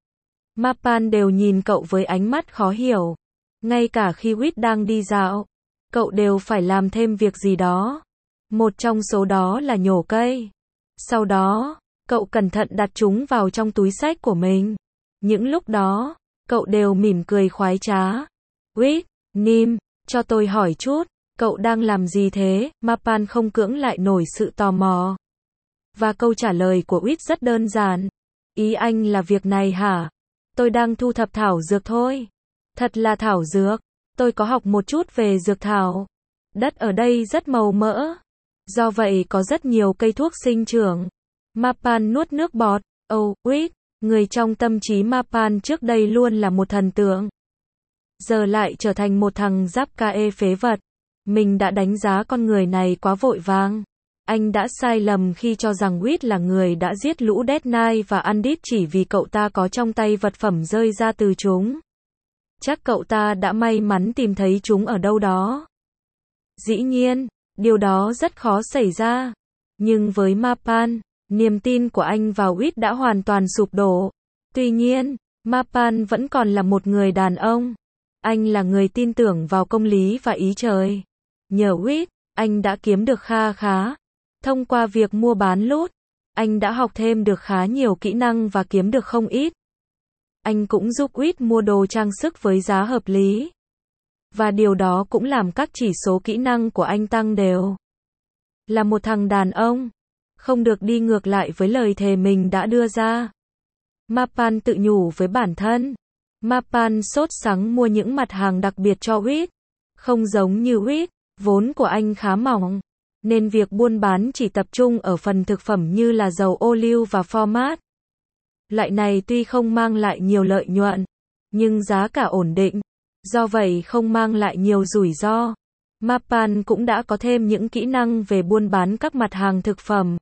Mapan đều nhìn cậu với ánh mắt khó hiểu. Ngay cả khi Reed đang đi dạo, cậu đều phải làm thêm việc gì đó. Một trong số đó là nhổ cây. Sau đó, cậu cẩn thận đặt chúng vào trong túi xách của mình. Những lúc đó, cậu đều mỉm cười khoái trá. Reed, Nim, cho tôi hỏi chút, cậu đang làm gì thế? Mapan không cưỡng lại nổi sự tò mò. Và câu trả lời của Reed rất đơn giản. Ý anh là việc này hả? Tôi đang thu thập thảo dược thôi. Thật là thảo dược. Tôi có học một chút về dược thảo. Đất ở đây rất màu mỡ. Do vậy có rất nhiều cây thuốc sinh trưởng. Mapan nuốt nước bọt. Reed, người trong tâm trí Mapan trước đây luôn là một thần tượng. Giờ lại trở thành một thằng giáp cae phế vật. Mình đã đánh giá con người này quá vội vàng. Anh đã sai lầm khi cho rằng Reed là người đã giết lũ Dead Knight và Undead chỉ vì cậu ta có trong tay vật phẩm rơi ra từ chúng. Chắc cậu ta đã may mắn tìm thấy chúng ở đâu đó. Dĩ nhiên, điều đó rất khó xảy ra. Nhưng với Mapan, niềm tin của anh vào Reed đã hoàn toàn sụp đổ. Tuy nhiên, Mapan vẫn còn là một người đàn ông. Anh là người tin tưởng vào công lý và ý trời. Nhờ Reed, anh đã kiếm được kha khá. Thông qua việc mua bán loot, anh đã học thêm được khá nhiều kỹ năng và kiếm được không ít. Anh cũng giúp Reed mua đồ trang sức với giá hợp lý. Và điều đó cũng làm các chỉ số kỹ năng của anh tăng đều. Là một thằng đàn ông, không được đi ngược lại với lời thề mình đã đưa ra. Mapan tự nhủ với bản thân. Mapan sốt sắng mua những mặt hàng đặc biệt cho Reed. Không giống như Reed, vốn của anh khá mỏng. Nên việc buôn bán chỉ tập trung ở phần thực phẩm như là dầu ô liu và format. Loại này tuy không mang lại nhiều lợi nhuận, nhưng giá cả ổn định. Do vậy không mang lại nhiều rủi ro. Mapan cũng đã có thêm những kỹ năng về buôn bán các mặt hàng thực phẩm.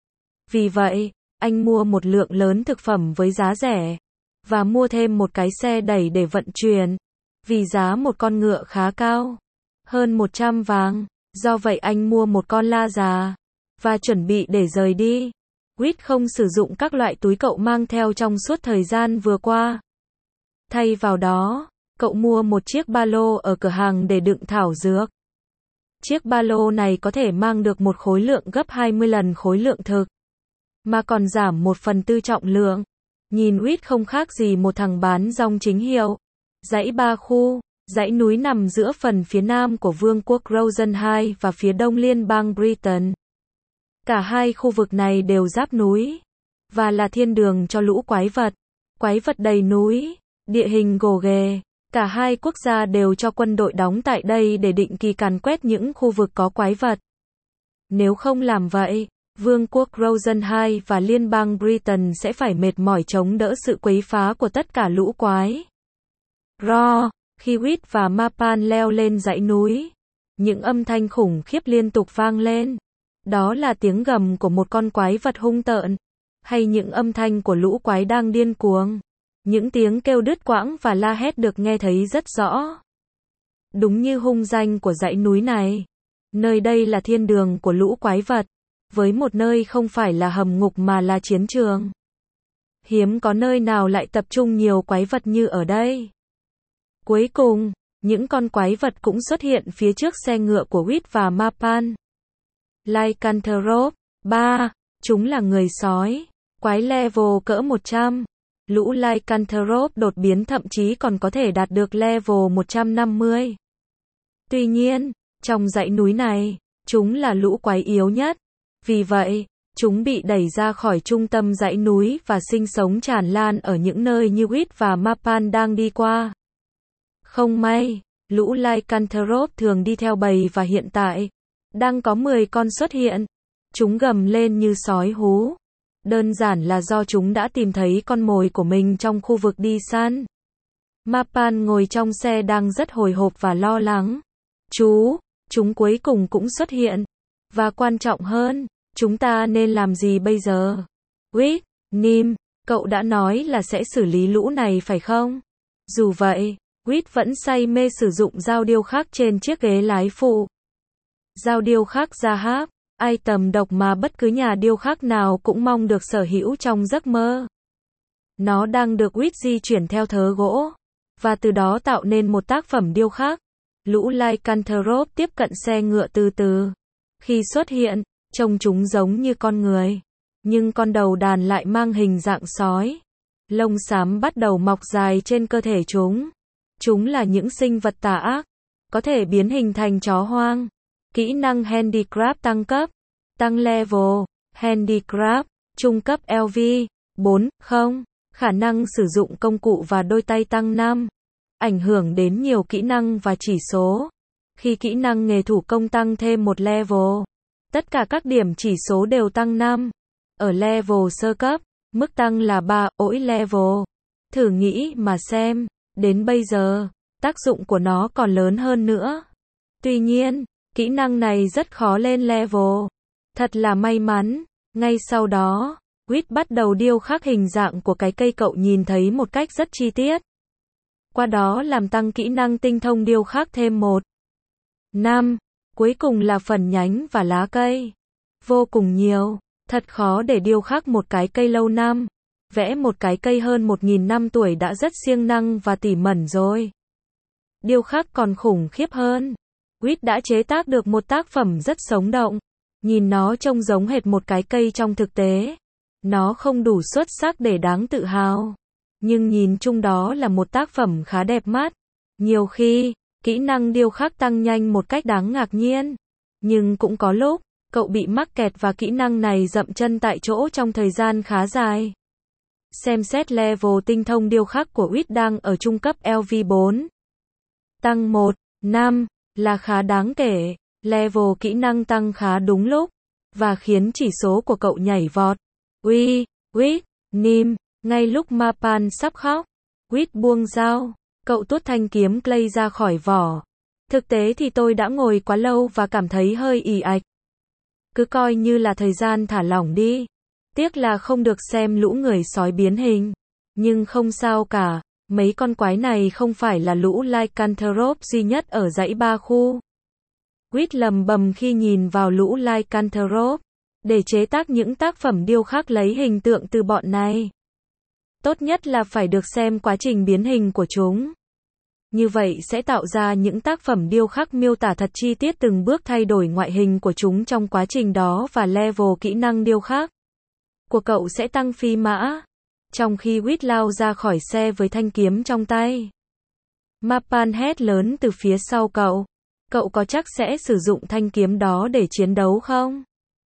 Vì vậy, anh mua một lượng lớn thực phẩm với giá rẻ. Và mua thêm một cái xe đẩy để vận chuyển. Vì giá một con ngựa khá cao. Hơn 100 vàng. Do vậy anh mua một con la già. Và chuẩn bị để rời đi. Reed không sử dụng các loại túi cậu mang theo trong suốt thời gian vừa qua. Thay vào đó, cậu mua một chiếc ba lô ở cửa hàng để đựng thảo dược. Chiếc ba lô này có thể mang được một khối lượng gấp 20 lần khối lượng thực. Mà còn giảm 1/4 trọng lượng. Nhìn Reed không khác gì một thằng bán rong chính hiệu. Dãy 3 khu. Dãy núi nằm giữa phần phía nam của vương quốc Rosenheim và phía đông liên bang Britain. Cả hai khu vực này đều giáp núi. Và là thiên đường cho lũ quái vật. Quái vật đầy núi. Địa hình gồ ghề. Cả hai quốc gia đều cho quân đội đóng tại đây để định kỳ càn quét những khu vực có quái vật. Nếu không làm vậy, vương quốc Rosenheim và liên bang Britain sẽ phải mệt mỏi chống đỡ sự quấy phá của tất cả lũ quái. Khi Reed và Mapan leo lên dãy núi, những âm thanh khủng khiếp liên tục vang lên. Đó là tiếng gầm của một con quái vật hung tợn, hay những âm thanh của lũ quái đang điên cuồng. Những tiếng kêu đứt quãng và la hét được nghe thấy rất rõ. Đúng như hung danh của dãy núi này. Nơi đây là thiên đường của lũ quái vật. với một nơi không phải là hầm ngục mà là chiến trường. Hiếm có nơi nào lại tập trung nhiều quái vật như ở đây. Cuối cùng, những con quái vật cũng xuất hiện phía trước xe ngựa của Whit và Mapan. Lycanthrope 3. Chúng là người sói. Quái level cỡ 100. Lũ Lycanthrope đột biến thậm chí còn có thể đạt được level 150. Tuy nhiên, trong dãy núi này, chúng là lũ quái yếu nhất. Vì vậy, chúng bị đẩy ra khỏi trung tâm dãy núi và sinh sống tràn lan ở những nơi như Whit và Mapan đang đi qua. Không may, lũ Lycanthrope thường đi theo bầy và hiện tại, đang có 10 con xuất hiện. Chúng gầm lên như sói hú. Đơn giản là do chúng đã tìm thấy con mồi của mình trong khu vực đi săn. Mapan ngồi trong xe đang rất hồi hộp và lo lắng. Chúng cuối cùng cũng xuất hiện. Và quan trọng hơn, chúng ta nên làm gì bây giờ? Whit, Nim, cậu đã nói là sẽ xử lý lũ này phải không? Dù vậy, Whit vẫn say mê sử dụng dao điêu khắc trên chiếc ghế lái phụ. Dao điêu khắc Zahab, item độc mà bất cứ nhà điêu khắc nào cũng mong được sở hữu trong giấc mơ. Nó đang được Whit di chuyển theo thớ gỗ, và từ đó tạo nên một tác phẩm điêu khắc. Lũ Lycanthrope tiếp cận xe ngựa từ từ. Khi xuất hiện, trông chúng giống như con người, nhưng con đầu đàn lại mang hình dạng sói. Lông xám bắt đầu mọc dài trên cơ thể chúng. Chúng là những sinh vật tà ác, có thể biến hình thành chó hoang. Kỹ năng Handicraft tăng cấp, tăng level, Handicraft, trung cấp LV, 4, không, khả năng sử dụng công cụ và đôi tay tăng 5. Ảnh hưởng đến nhiều kỹ năng và chỉ số. Khi kỹ năng nghề thủ công tăng thêm một level, tất cả các điểm chỉ số đều tăng 5. Ở level sơ cấp, mức tăng là 3 mỗi level. Thử nghĩ mà xem, đến bây giờ, tác dụng của nó còn lớn hơn nữa. Tuy nhiên, kỹ năng này rất khó lên level. Thật là may mắn, ngay sau đó, Whit bắt đầu điêu khắc hình dạng của cái cây cậu nhìn thấy một cách rất chi tiết. Qua đó làm tăng kỹ năng tinh thông điêu khắc thêm 1. 5. Cuối cùng là phần nhánh và lá cây. Vô cùng nhiều, thật khó để điêu khắc một cái cây lâu năm. Vẽ một cái cây hơn 1000 năm tuổi đã rất siêng năng và tỉ mẩn rồi. Điêu khắc còn khủng khiếp hơn. Whit đã chế tác được một tác phẩm rất sống động. Nhìn nó trông giống hệt một cái cây trong thực tế. Nó không đủ xuất sắc để đáng tự hào. Nhưng nhìn chung đó là một tác phẩm khá đẹp mắt. Nhiều khi, kỹ năng điêu khắc tăng nhanh một cách đáng ngạc nhiên. Nhưng cũng có lúc, cậu bị mắc kẹt và kỹ năng này dậm chân tại chỗ trong thời gian khá dài. Xem xét level tinh thông điêu khắc của Whit đang ở trung cấp LV4. Tăng 1, 5, là khá đáng kể. Level kỹ năng tăng khá đúng lúc, và khiến chỉ số của cậu nhảy vọt. Whit, Nim, ngay lúc Mapan sắp khóc, Whit buông dao, cậu tuốt thanh kiếm clay ra khỏi vỏ. Thực tế thì tôi đã ngồi quá lâu và cảm thấy hơi ì ạch. Cứ coi như là thời gian thả lỏng đi. Tiếc là không được xem lũ người sói biến hình. Nhưng không sao cả, mấy con quái này không phải là lũ Lycanthrope duy nhất ở dãy 3 khu. Whit lầm bầm khi nhìn vào lũ Lycanthrope, để chế tác những tác phẩm điêu khắc lấy hình tượng từ bọn này. Tốt nhất là phải được xem quá trình biến hình của chúng. Như vậy sẽ tạo ra những tác phẩm điêu khắc miêu tả thật chi tiết từng bước thay đổi ngoại hình của chúng trong quá trình đó và level kỹ năng điêu khắc của cậu sẽ tăng phi mã. Trong khi Whit lao ra khỏi xe với thanh kiếm trong tay, Mapan hét lớn từ phía sau cậu. Cậu có chắc sẽ sử dụng thanh kiếm đó để chiến đấu không?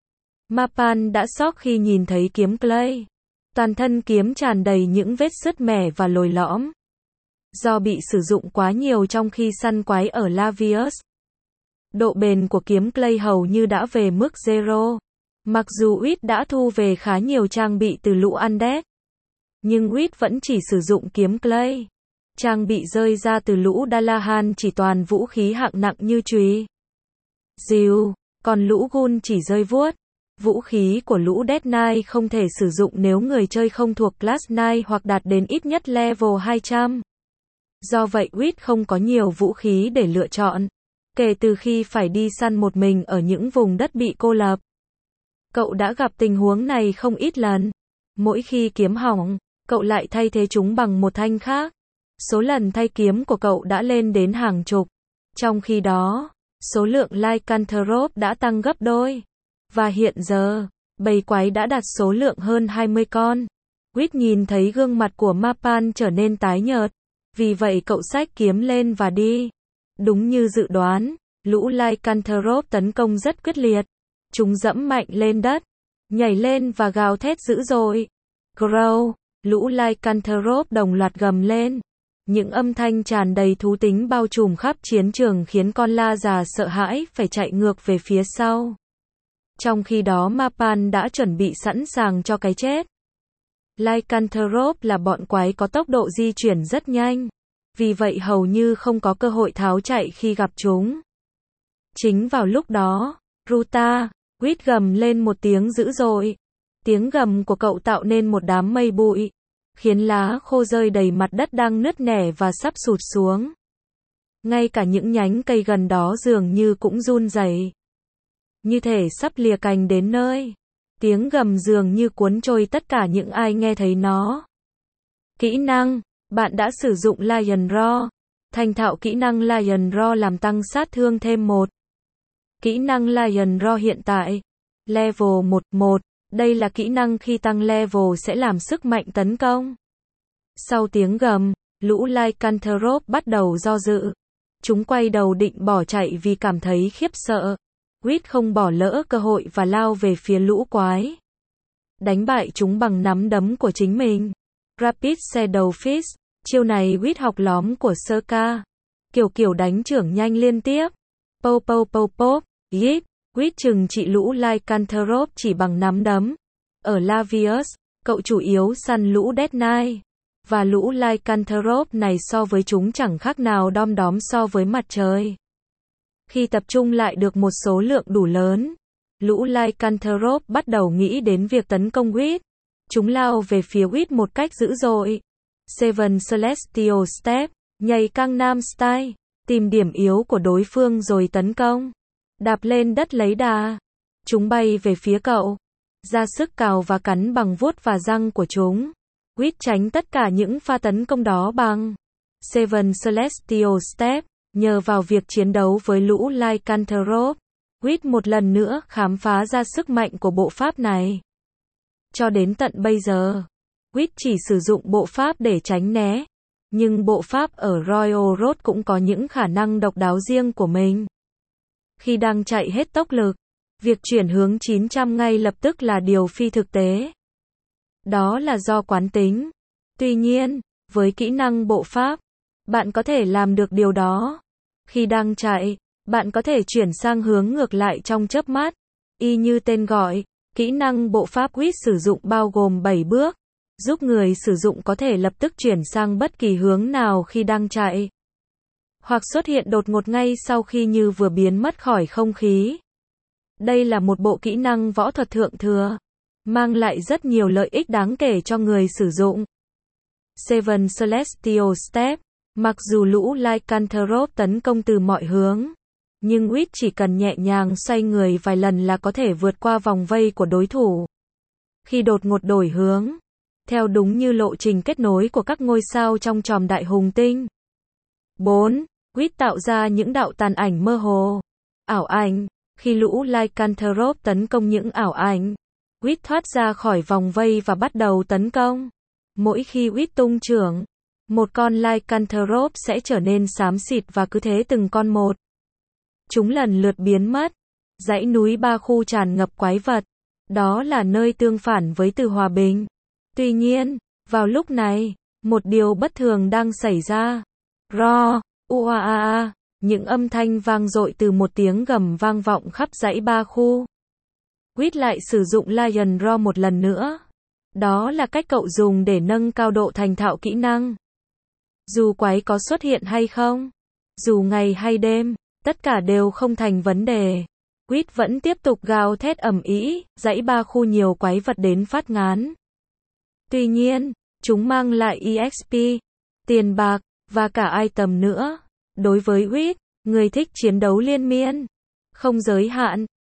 Mapan đã sốc khi nhìn thấy kiếm clay. Toàn thân kiếm tràn đầy những vết sứt mẻ và lồi lõm. Do bị sử dụng quá nhiều trong khi săn quái ở Lavius. Độ bền của kiếm clay hầu như đã về mức zero. Mặc dù Whit đã thu về khá nhiều trang bị từ lũ undead, nhưng Whit vẫn chỉ sử dụng kiếm clay. Trang bị rơi ra từ lũ Dalahan chỉ toàn vũ khí hạng nặng như chùy, dìu, còn lũ Ghul chỉ rơi vuốt. Vũ khí của lũ Death Knight không thể sử dụng nếu người chơi không thuộc Class Knight hoặc đạt đến ít nhất level 200. Do vậy Whit không có nhiều vũ khí để lựa chọn, kể từ khi phải đi săn một mình ở những vùng đất bị cô lập. Cậu đã gặp tình huống này không ít lần. Mỗi khi kiếm hỏng, cậu lại thay thế chúng bằng một thanh khác. Số lần thay kiếm của cậu đã lên đến hàng chục. Trong khi đó, số lượng Lycanthrope đã tăng gấp đôi. Và hiện giờ, bầy quái đã đạt số lượng hơn 20 con. Quýt nhìn thấy gương mặt của Mapan trở nên tái nhợt. Vì vậy cậu xách kiếm lên và đi. Đúng như dự đoán, lũ Lycanthrope tấn công rất quyết liệt. Chúng dẫm mạnh lên đất, nhảy lên và gào thét dữ dội. Growl, lũ Lycanthrope đồng loạt gầm lên. Những âm thanh tràn đầy thú tính bao trùm khắp chiến trường khiến con la già sợ hãi phải chạy ngược về phía sau. Trong khi đó Mapan đã chuẩn bị sẵn sàng cho cái chết. Lycanthrope là bọn quái có tốc độ di chuyển rất nhanh. Vì vậy hầu như không có cơ hội tháo chạy khi gặp chúng. Chính vào lúc đó, Ruta, Quýt gầm lên một tiếng dữ dội. Tiếng gầm của cậu tạo nên một đám mây bụi, khiến lá khô rơi đầy mặt đất đang nứt nẻ và sắp sụt xuống. Ngay cả những nhánh cây gần đó dường như cũng run rẩy, như thể sắp lìa cành đến nơi. Tiếng gầm dường như cuốn trôi tất cả những ai nghe thấy nó. Kỹ năng, bạn đã sử dụng Lion Roar. Thành thạo kỹ năng Lion Roar làm tăng sát thương thêm 1. Kỹ năng Lion Roar hiện tại. Level 11. Đây là kỹ năng khi tăng level sẽ làm sức mạnh tấn công. Sau tiếng gầm, lũ Lycanthrope bắt đầu do dự. Chúng quay đầu định bỏ chạy vì cảm thấy khiếp sợ. Quýt không bỏ lỡ cơ hội và lao về phía lũ quái. Đánh bại chúng bằng nắm đấm của chính mình. Rapid Shadow Fist. Chiêu này Quýt học lóm của Sơ-ca. Kiểu đánh trưởng nhanh liên tiếp. Pop pop pop pop. Yip. Quýt trừng trị lũ Lycanthrope chỉ bằng nắm đấm. Ở Lavius, cậu chủ yếu săn lũ Death Knight. Và lũ Lycanthrope này so với chúng chẳng khác nào đom đóm so với mặt trời. Khi tập trung lại được một số lượng đủ lớn, lũ Lycanthrope bắt đầu nghĩ đến việc tấn công Quýt. Chúng lao về phía Quýt một cách dữ dội. Seven Celestial Step, nhảy Gangnam Style, tìm điểm yếu của đối phương rồi tấn công. Đạp lên đất lấy đà. Chúng bay về phía cậu, ra sức cào và cắn bằng vuốt và răng của chúng. Quýt tránh tất cả những pha tấn công đó bằng Seven Celestial Step. Nhờ vào việc chiến đấu với lũ Lycanthrope, Quýt một lần nữa khám phá ra sức mạnh của bộ pháp này. Cho đến tận bây giờ, Quýt chỉ sử dụng bộ pháp để tránh né. Nhưng bộ pháp ở Royal Road cũng có những khả năng độc đáo riêng của mình. Khi đang chạy hết tốc lực, việc chuyển hướng 900 ngay lập tức là điều phi thực tế. Đó là do quán tính. Tuy nhiên, với kỹ năng bộ pháp, bạn có thể làm được điều đó. Khi đang chạy, bạn có thể chuyển sang hướng ngược lại trong chớp mắt. Y như tên gọi, kỹ năng bộ pháp Quýt sử dụng bao gồm 7 bước, giúp người sử dụng có thể lập tức chuyển sang bất kỳ hướng nào khi đang chạy. Hoặc xuất hiện đột ngột ngay sau khi như vừa biến mất khỏi không khí. Đây là một bộ kỹ năng võ thuật thượng thừa, mang lại rất nhiều lợi ích đáng kể cho người sử dụng. Seven Celestial Step. Mặc dù lũ Lycanthrope tấn công từ mọi hướng, nhưng Quýt chỉ cần nhẹ nhàng xoay người vài lần là có thể vượt qua vòng vây của đối thủ. Khi đột ngột đổi hướng, theo đúng như lộ trình kết nối của các ngôi sao trong chòm đại hùng tinh. 4. Quýt tạo ra những đạo tàn ảnh mơ hồ. Ảo ảnh. Khi lũ Lycanthrope tấn công những ảo ảnh, Quýt thoát ra khỏi vòng vây và bắt đầu tấn công. Mỗi khi Quýt tung chưởng, một con Lycanthrope sẽ trở nên xám xịt và cứ thế từng con một. Chúng lần lượt biến mất. Dãy núi Ba Khu tràn ngập quái vật. Đó là nơi tương phản với từ hòa bình. Tuy nhiên, vào lúc này, một điều bất thường đang xảy ra. Ro, uaa, những âm thanh vang dội từ một tiếng gầm vang vọng khắp dãy Ba Khu. Quýt lại sử dụng Lion Roar một lần nữa. Đó là cách cậu dùng để nâng cao độ thành thạo kỹ năng. Dù quái có xuất hiện hay không, dù ngày hay đêm, tất cả đều không thành vấn đề. Quýt vẫn tiếp tục gào thét ầm ĩ, dãy Ba Khu nhiều quái vật đến phát ngán. Tuy nhiên, chúng mang lại EXP, tiền bạc, và cả item nữa. Đối với Quýt, người thích chiến đấu liên miên, không giới hạn,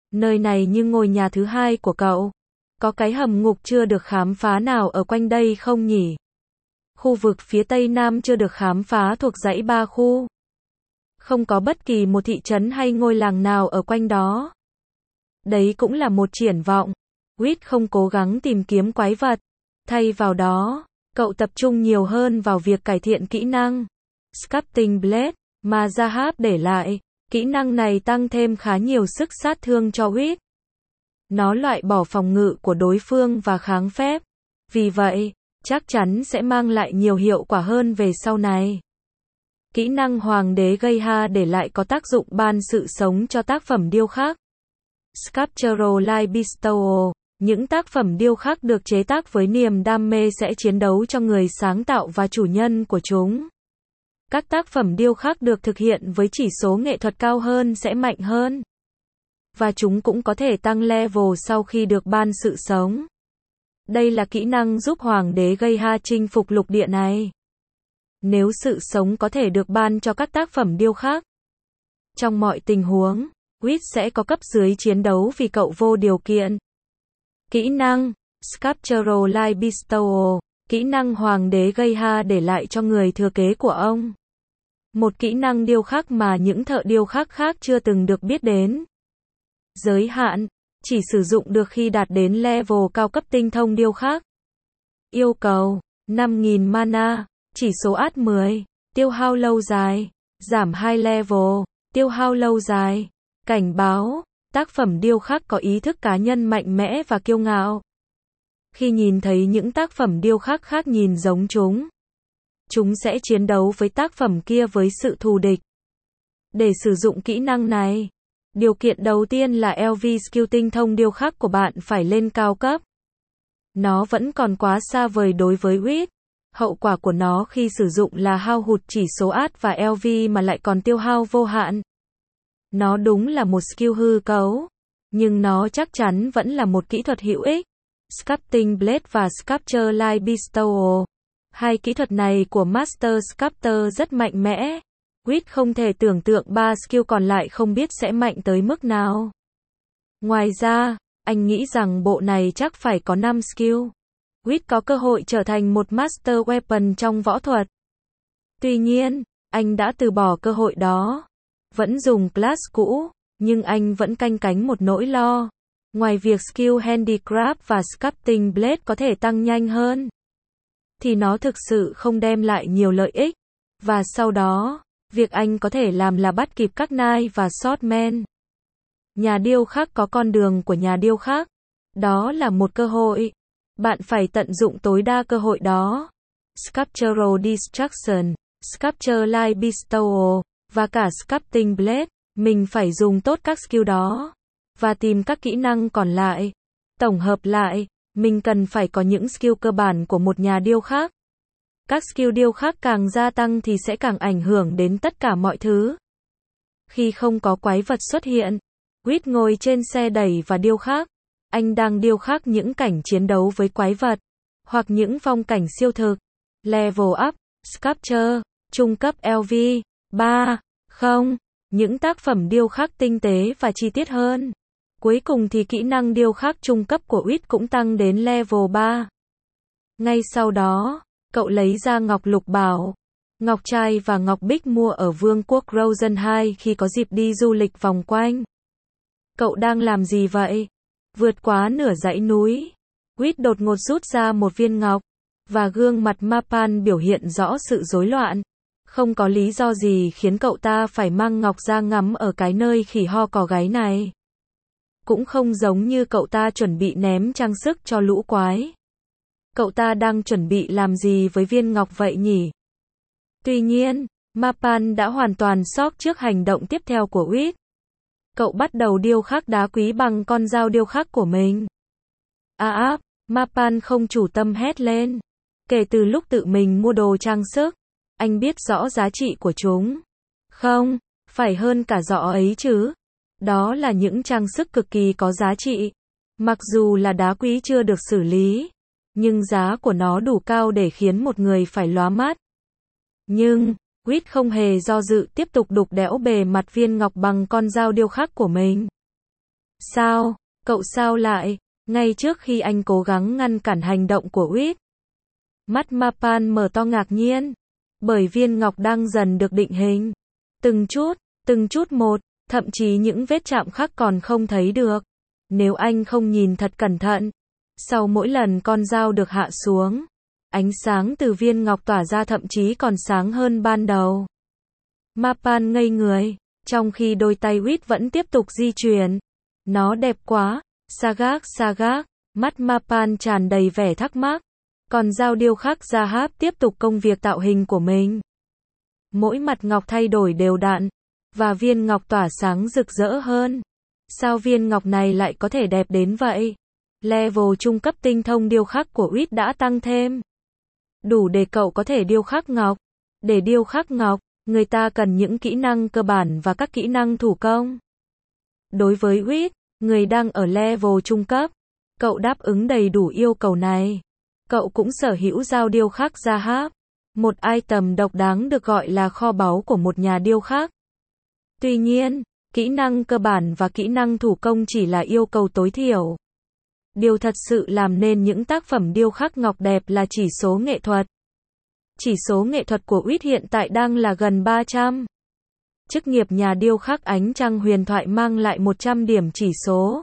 Nơi này như ngôi nhà thứ hai của cậu. Có cái hầm ngục chưa được khám phá nào ở quanh đây không nhỉ? Khu vực phía tây nam chưa được khám phá thuộc dãy 3 khu. Không có bất kỳ một thị trấn hay ngôi làng nào ở quanh đó. Đấy cũng là một triển vọng. Reed không cố gắng tìm kiếm quái vật. Thay vào đó, cậu tập trung nhiều hơn vào việc cải thiện kỹ năng Sculpting Blade mà Zahab để lại. Kỹ năng này tăng thêm khá nhiều sức sát thương cho Reed. Nó loại bỏ phòng ngự của đối phương và kháng phép. Vì vậy, chắc chắn sẽ mang lại nhiều hiệu quả hơn về sau này. Kỹ năng Hoàng đế gây ha để lại có tác dụng ban sự sống cho tác phẩm điêu khắc. Sculptural Light Bestowal. Những tác phẩm điêu khắc được chế tác với niềm đam mê sẽ chiến đấu cho người sáng tạo và chủ nhân của chúng. Các tác phẩm điêu khắc được thực hiện với chỉ số nghệ thuật cao hơn sẽ mạnh hơn. Và chúng cũng có thể tăng level sau khi được ban sự sống. Đây là kỹ năng giúp Hoàng đế gây ha chinh phục lục địa này. Nếu sự sống có thể được ban cho các tác phẩm điêu khắc. Trong mọi tình huống, Reed sẽ có cấp dưới chiến đấu vì cậu vô điều kiện. Kỹ năng Sculptural Light Bestowal. Kỹ năng Hoàng đế gây ha để lại cho người thừa kế của ông. Một kỹ năng điêu khắc mà những thợ điêu khắc khác chưa từng được biết đến. Giới hạn, chỉ sử dụng được khi đạt đến level cao cấp tinh thông điêu khắc. Yêu cầu, 5.000 mana, chỉ số át 10, tiêu hao lâu dài, giảm 2 level, tiêu hao lâu dài. Cảnh báo, tác phẩm điêu khắc có ý thức cá nhân mạnh mẽ và kiêu ngạo. Khi nhìn thấy những tác phẩm điêu khắc khác nhìn giống chúng sẽ chiến đấu với tác phẩm kia với sự thù địch. Để sử dụng kỹ năng này, điều kiện đầu tiên là LV skill tinh thông điêu khắc của bạn phải lên cao cấp. Nó vẫn còn quá xa vời đối với Reed. Hậu quả của nó khi sử dụng là hao hụt chỉ số át và LV mà lại còn tiêu hao vô hạn. Nó đúng là một skill hư cấu, nhưng nó chắc chắn vẫn là một kỹ thuật hữu ích. Sculpting Blade và Sculpture Light Bestowal. Hai kỹ thuật này của Master Sculptor rất mạnh mẽ. Reed không thể tưởng tượng 3 skill còn lại không biết sẽ mạnh tới mức nào. Ngoài ra, anh nghĩ rằng bộ này chắc phải có 5 skill. Reed có cơ hội trở thành một Master Weapon trong võ thuật. Tuy nhiên, anh đã từ bỏ cơ hội đó. Vẫn dùng class cũ, nhưng anh vẫn canh cánh một nỗi lo. Ngoài việc skill Handicraft và Sculpting Blade có thể tăng nhanh hơn, thì nó thực sự không đem lại nhiều lợi ích. Và sau đó, việc anh có thể làm là bắt kịp các knight và swordman. Nhà điêu khắc có con đường của nhà điêu khắc. Đó là một cơ hội. Bạn phải tận dụng tối đa cơ hội đó. Sculptural Destruction, Sculpture Light Bestowal, và cả Sculpting Blade. Mình phải dùng tốt các skill đó. Và tìm các kỹ năng còn lại. Tổng hợp lại, mình cần phải có những skill cơ bản của một nhà điêu khắc. Các skill điêu khắc càng gia tăng thì sẽ càng ảnh hưởng đến tất cả mọi thứ. Khi không có quái vật xuất hiện, Reed ngồi trên xe đẩy và điêu khắc. Anh đang điêu khắc những cảnh chiến đấu với quái vật, hoặc những phong cảnh siêu thực. Level up, Sculpture, trung cấp LV, 3, không, những tác phẩm điêu khắc tinh tế và chi tiết hơn. Cuối cùng thì kỹ năng điêu khắc trung cấp của Reed cũng tăng đến level 3. Ngay sau đó, cậu lấy ra ngọc lục bảo, ngọc trai và ngọc bích mua ở vương quốc Rosen 2 khi có dịp đi du lịch vòng quanh. Cậu đang làm gì vậy? Vượt quá nửa dãy núi, Reed đột ngột rút ra một viên ngọc, và gương mặt Mapan biểu hiện rõ sự rối loạn. Không có lý do gì khiến cậu ta phải mang ngọc ra ngắm ở cái nơi khỉ ho cò gáy này. Cũng không giống như cậu ta chuẩn bị ném trang sức cho lũ quái. Cậu ta đang chuẩn bị làm gì với viên ngọc vậy nhỉ? Tuy nhiên, Mapan đã hoàn toàn sốc trước hành động tiếp theo của Reed. Cậu bắt đầu điêu khắc đá quý bằng con dao điêu khắc của mình. Mapan không chủ tâm hét lên. Kể từ lúc tự mình mua đồ trang sức, anh biết rõ giá trị của chúng. Không, phải hơn cả rõ ấy chứ. Đó là những trang sức cực kỳ có giá trị. Mặc dù là đá quý chưa được xử lý, nhưng giá của nó đủ cao để khiến một người phải lóa mắt. Nhưng, Reed không hề do dự tiếp tục đục đẽo bề mặt viên ngọc bằng con dao điêu khắc của mình. Sao? Cậu sao lại? Ngay trước khi anh cố gắng ngăn cản hành động của Uyết. Mắt Mapan mở to ngạc nhiên. Bởi viên ngọc đang dần được định hình. Từng chút một, thậm chí những vết chạm khắc còn không thấy được. Nếu anh không nhìn thật cẩn thận. Sau mỗi lần con dao được hạ xuống, ánh sáng từ viên ngọc tỏa ra thậm chí còn sáng hơn ban đầu. Mapan ngây người, trong khi đôi tay Uyết vẫn tiếp tục di chuyển. Nó đẹp quá, Sagak, mắt Mapan tràn đầy vẻ thắc mắc. Còn dao điêu khắc Zahab tiếp tục công việc tạo hình của mình. Mỗi mặt ngọc thay đổi đều đặn, và viên ngọc tỏa sáng rực rỡ hơn. Sao viên ngọc này lại có thể đẹp đến vậy? Level trung cấp tinh thông điêu khắc của Uyết đã tăng thêm. Đủ để cậu có thể điêu khắc ngọc. Để điêu khắc ngọc, người ta cần những kỹ năng cơ bản và các kỹ năng thủ công. Đối với Uyết, người đang ở level trung cấp, cậu đáp ứng đầy đủ yêu cầu này. Cậu cũng sở hữu dao điêu khắc Zahab, một item độc đáng được gọi là kho báu của một nhà điêu khắc. Tuy nhiên, kỹ năng cơ bản và kỹ năng thủ công chỉ là yêu cầu tối thiểu. Điều thật sự làm nên những tác phẩm điêu khắc ngọc đẹp là chỉ số nghệ thuật. Chỉ số nghệ thuật của Uyết hiện tại đang là gần 300. Chức nghiệp nhà điêu khắc ánh trăng huyền thoại mang lại 100 điểm chỉ số.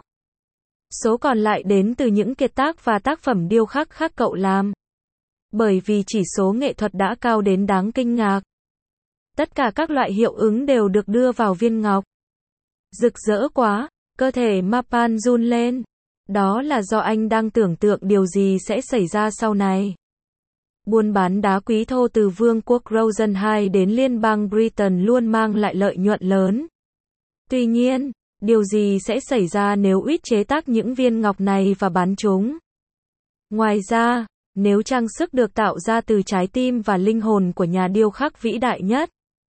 Số còn lại đến từ những kiệt tác và tác phẩm điêu khắc khác cậu làm. Bởi vì chỉ số nghệ thuật đã cao đến đáng kinh ngạc. Tất cả các loại hiệu ứng đều được đưa vào viên ngọc. Rực rỡ quá, cơ thể Mapan run lên. Đó là do anh đang tưởng tượng điều gì sẽ xảy ra sau này. Buôn bán đá quý thô từ Vương quốc Rosenheim đến Liên bang Britain luôn mang lại lợi nhuận lớn. Tuy nhiên, điều gì sẽ xảy ra nếu Uyết chế tác những viên ngọc này và bán chúng? Ngoài ra, nếu trang sức được tạo ra từ trái tim và linh hồn của nhà điêu khắc vĩ đại nhất,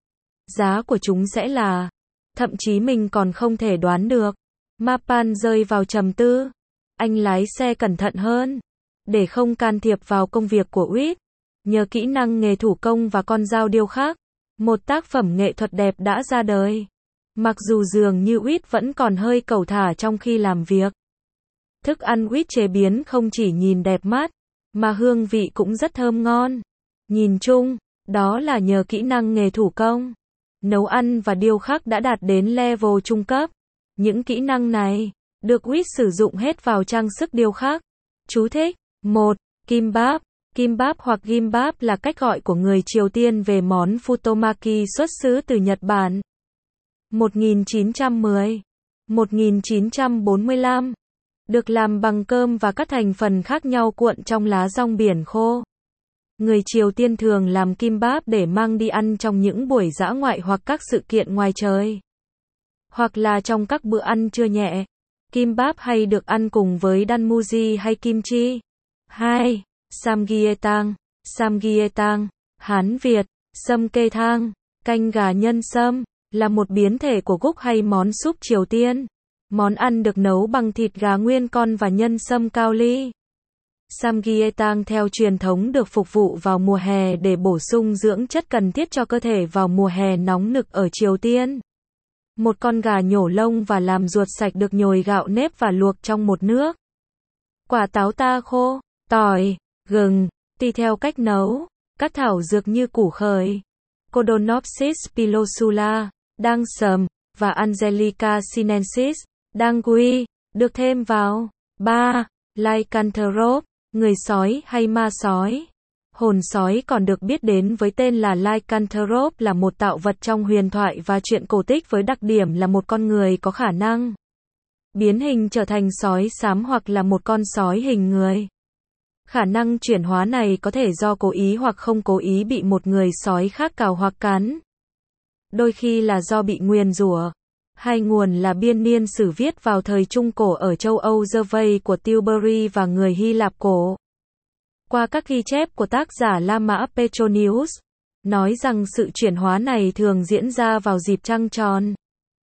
giá của chúng sẽ là, thậm chí mình còn không thể đoán được. Mapan rơi vào trầm tư. Anh lái xe cẩn thận hơn, để không can thiệp vào công việc của Uyết. Nhờ kỹ năng nghề thủ công và con dao điêu khắc, một tác phẩm nghệ thuật đẹp đã ra đời. Mặc dù dường như Uyết vẫn còn hơi cẩu thả trong khi làm việc. Thức ăn Uyết chế biến không chỉ nhìn đẹp mắt, mà hương vị cũng rất thơm ngon. Nhìn chung, đó là nhờ kỹ năng nghề thủ công. Nấu ăn và điêu khắc đã đạt đến level trung cấp. Những kỹ năng này được Uyết sử dụng hết vào trang sức điêu khắc. Chú thích: 1. Kimbap. Kimbap hoặc gimbap là cách gọi của người Triều Tiên về món futomaki xuất xứ từ Nhật Bản. 1910. 1945. Được làm bằng cơm và các thành phần khác nhau cuộn trong lá rong biển khô. Người Triều Tiên thường làm kimbap để mang đi ăn trong những buổi dã ngoại hoặc các sự kiện ngoài trời. Hoặc là trong các bữa ăn trưa nhẹ. Kimbap hay được ăn cùng với danmuji hay kimchi. 2. Samgyeopsal. Samgyeopsal, Hán Việt, sâm kê thang, canh gà nhân sâm, là một biến thể của gúc hay món súp Triều Tiên. Món ăn được nấu bằng thịt gà nguyên con và nhân sâm cao ly. Samgyeopsal theo truyền thống được phục vụ vào mùa hè để bổ sung dưỡng chất cần thiết cho cơ thể vào mùa hè nóng nực ở Triều Tiên. Một con gà nhổ lông và làm ruột sạch được nhồi gạo nếp và luộc trong một nước. Quả táo ta khô, tỏi, gừng, tùy theo cách nấu. Các thảo dược như củ khởi, Codonopsis pilosula, đăng sầm, và Angelica sinensis, đăng quy, được thêm vào. 3. Lycanthrope, người sói hay ma sói. Hồn sói còn được biết đến với tên là Lycanthrope là một tạo vật trong huyền thoại và truyện cổ tích với đặc điểm là một con người có khả năng biến hình trở thành sói xám hoặc là một con sói hình người. Khả năng chuyển hóa này có thể do cố ý hoặc không cố ý bị một người sói khác cào hoặc cắn. Đôi khi là do bị nguyền rủa. Hai nguồn là biên niên sử viết vào thời Trung Cổ ở châu Âu Gervais của Tilbury và người Hy Lạp cổ. Qua các ghi chép của tác giả La Mã Petronius, nói rằng sự chuyển hóa này thường diễn ra vào dịp trăng tròn.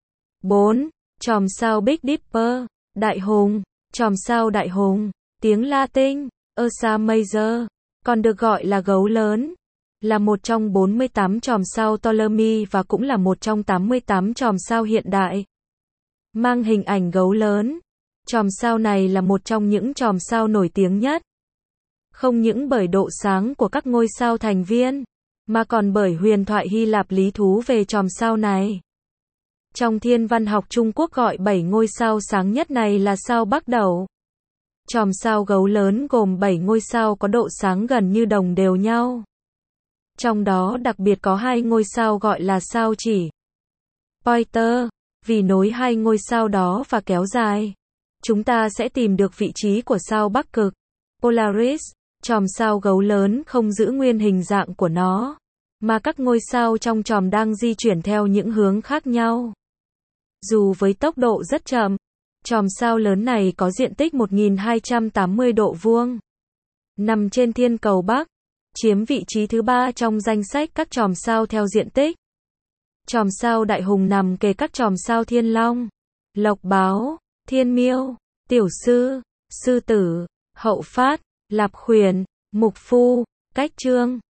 4. Chòm sao Big Dipper, Đại Hùng, chòm sao Đại Hùng, tiếng Latin, Ursa Major, còn được gọi là gấu lớn, là một trong 48 chòm sao Ptolemy và cũng là một trong 88 chòm sao hiện đại. mang hình ảnh gấu lớn. Chòm sao này là một trong những chòm sao nổi tiếng nhất. Không những bởi độ sáng của các ngôi sao thành viên, mà còn bởi huyền thoại Hy Lạp lý thú về chòm sao này. Trong thiên văn học Trung Quốc gọi 7 ngôi sao sáng nhất này là sao Bắc Đẩu. Chòm sao gấu lớn gồm 7 ngôi sao có độ sáng gần như đồng đều nhau. Trong đó đặc biệt có 2 ngôi sao gọi là sao chỉ Pointer, vì nối 2 ngôi sao đó và kéo dài, chúng ta sẽ tìm được vị trí của sao Bắc Cực, Polaris. Chòm sao gấu lớn không giữ nguyên hình dạng của nó, mà các ngôi sao trong chòm đang di chuyển theo những hướng khác nhau. Dù với tốc độ rất chậm, chòm sao lớn này có diện tích 1280 độ vuông, nằm trên thiên cầu Bắc, chiếm vị trí thứ 3 trong danh sách các chòm sao theo diện tích. Chòm sao Đại Hùng nằm kề các chòm sao Thiên Long, Lộc Báo, Thiên Miêu, Tiểu Sư, Sư Tử, Hậu Phát, Lạp Khuyển, Mục Phu, Cách Trương.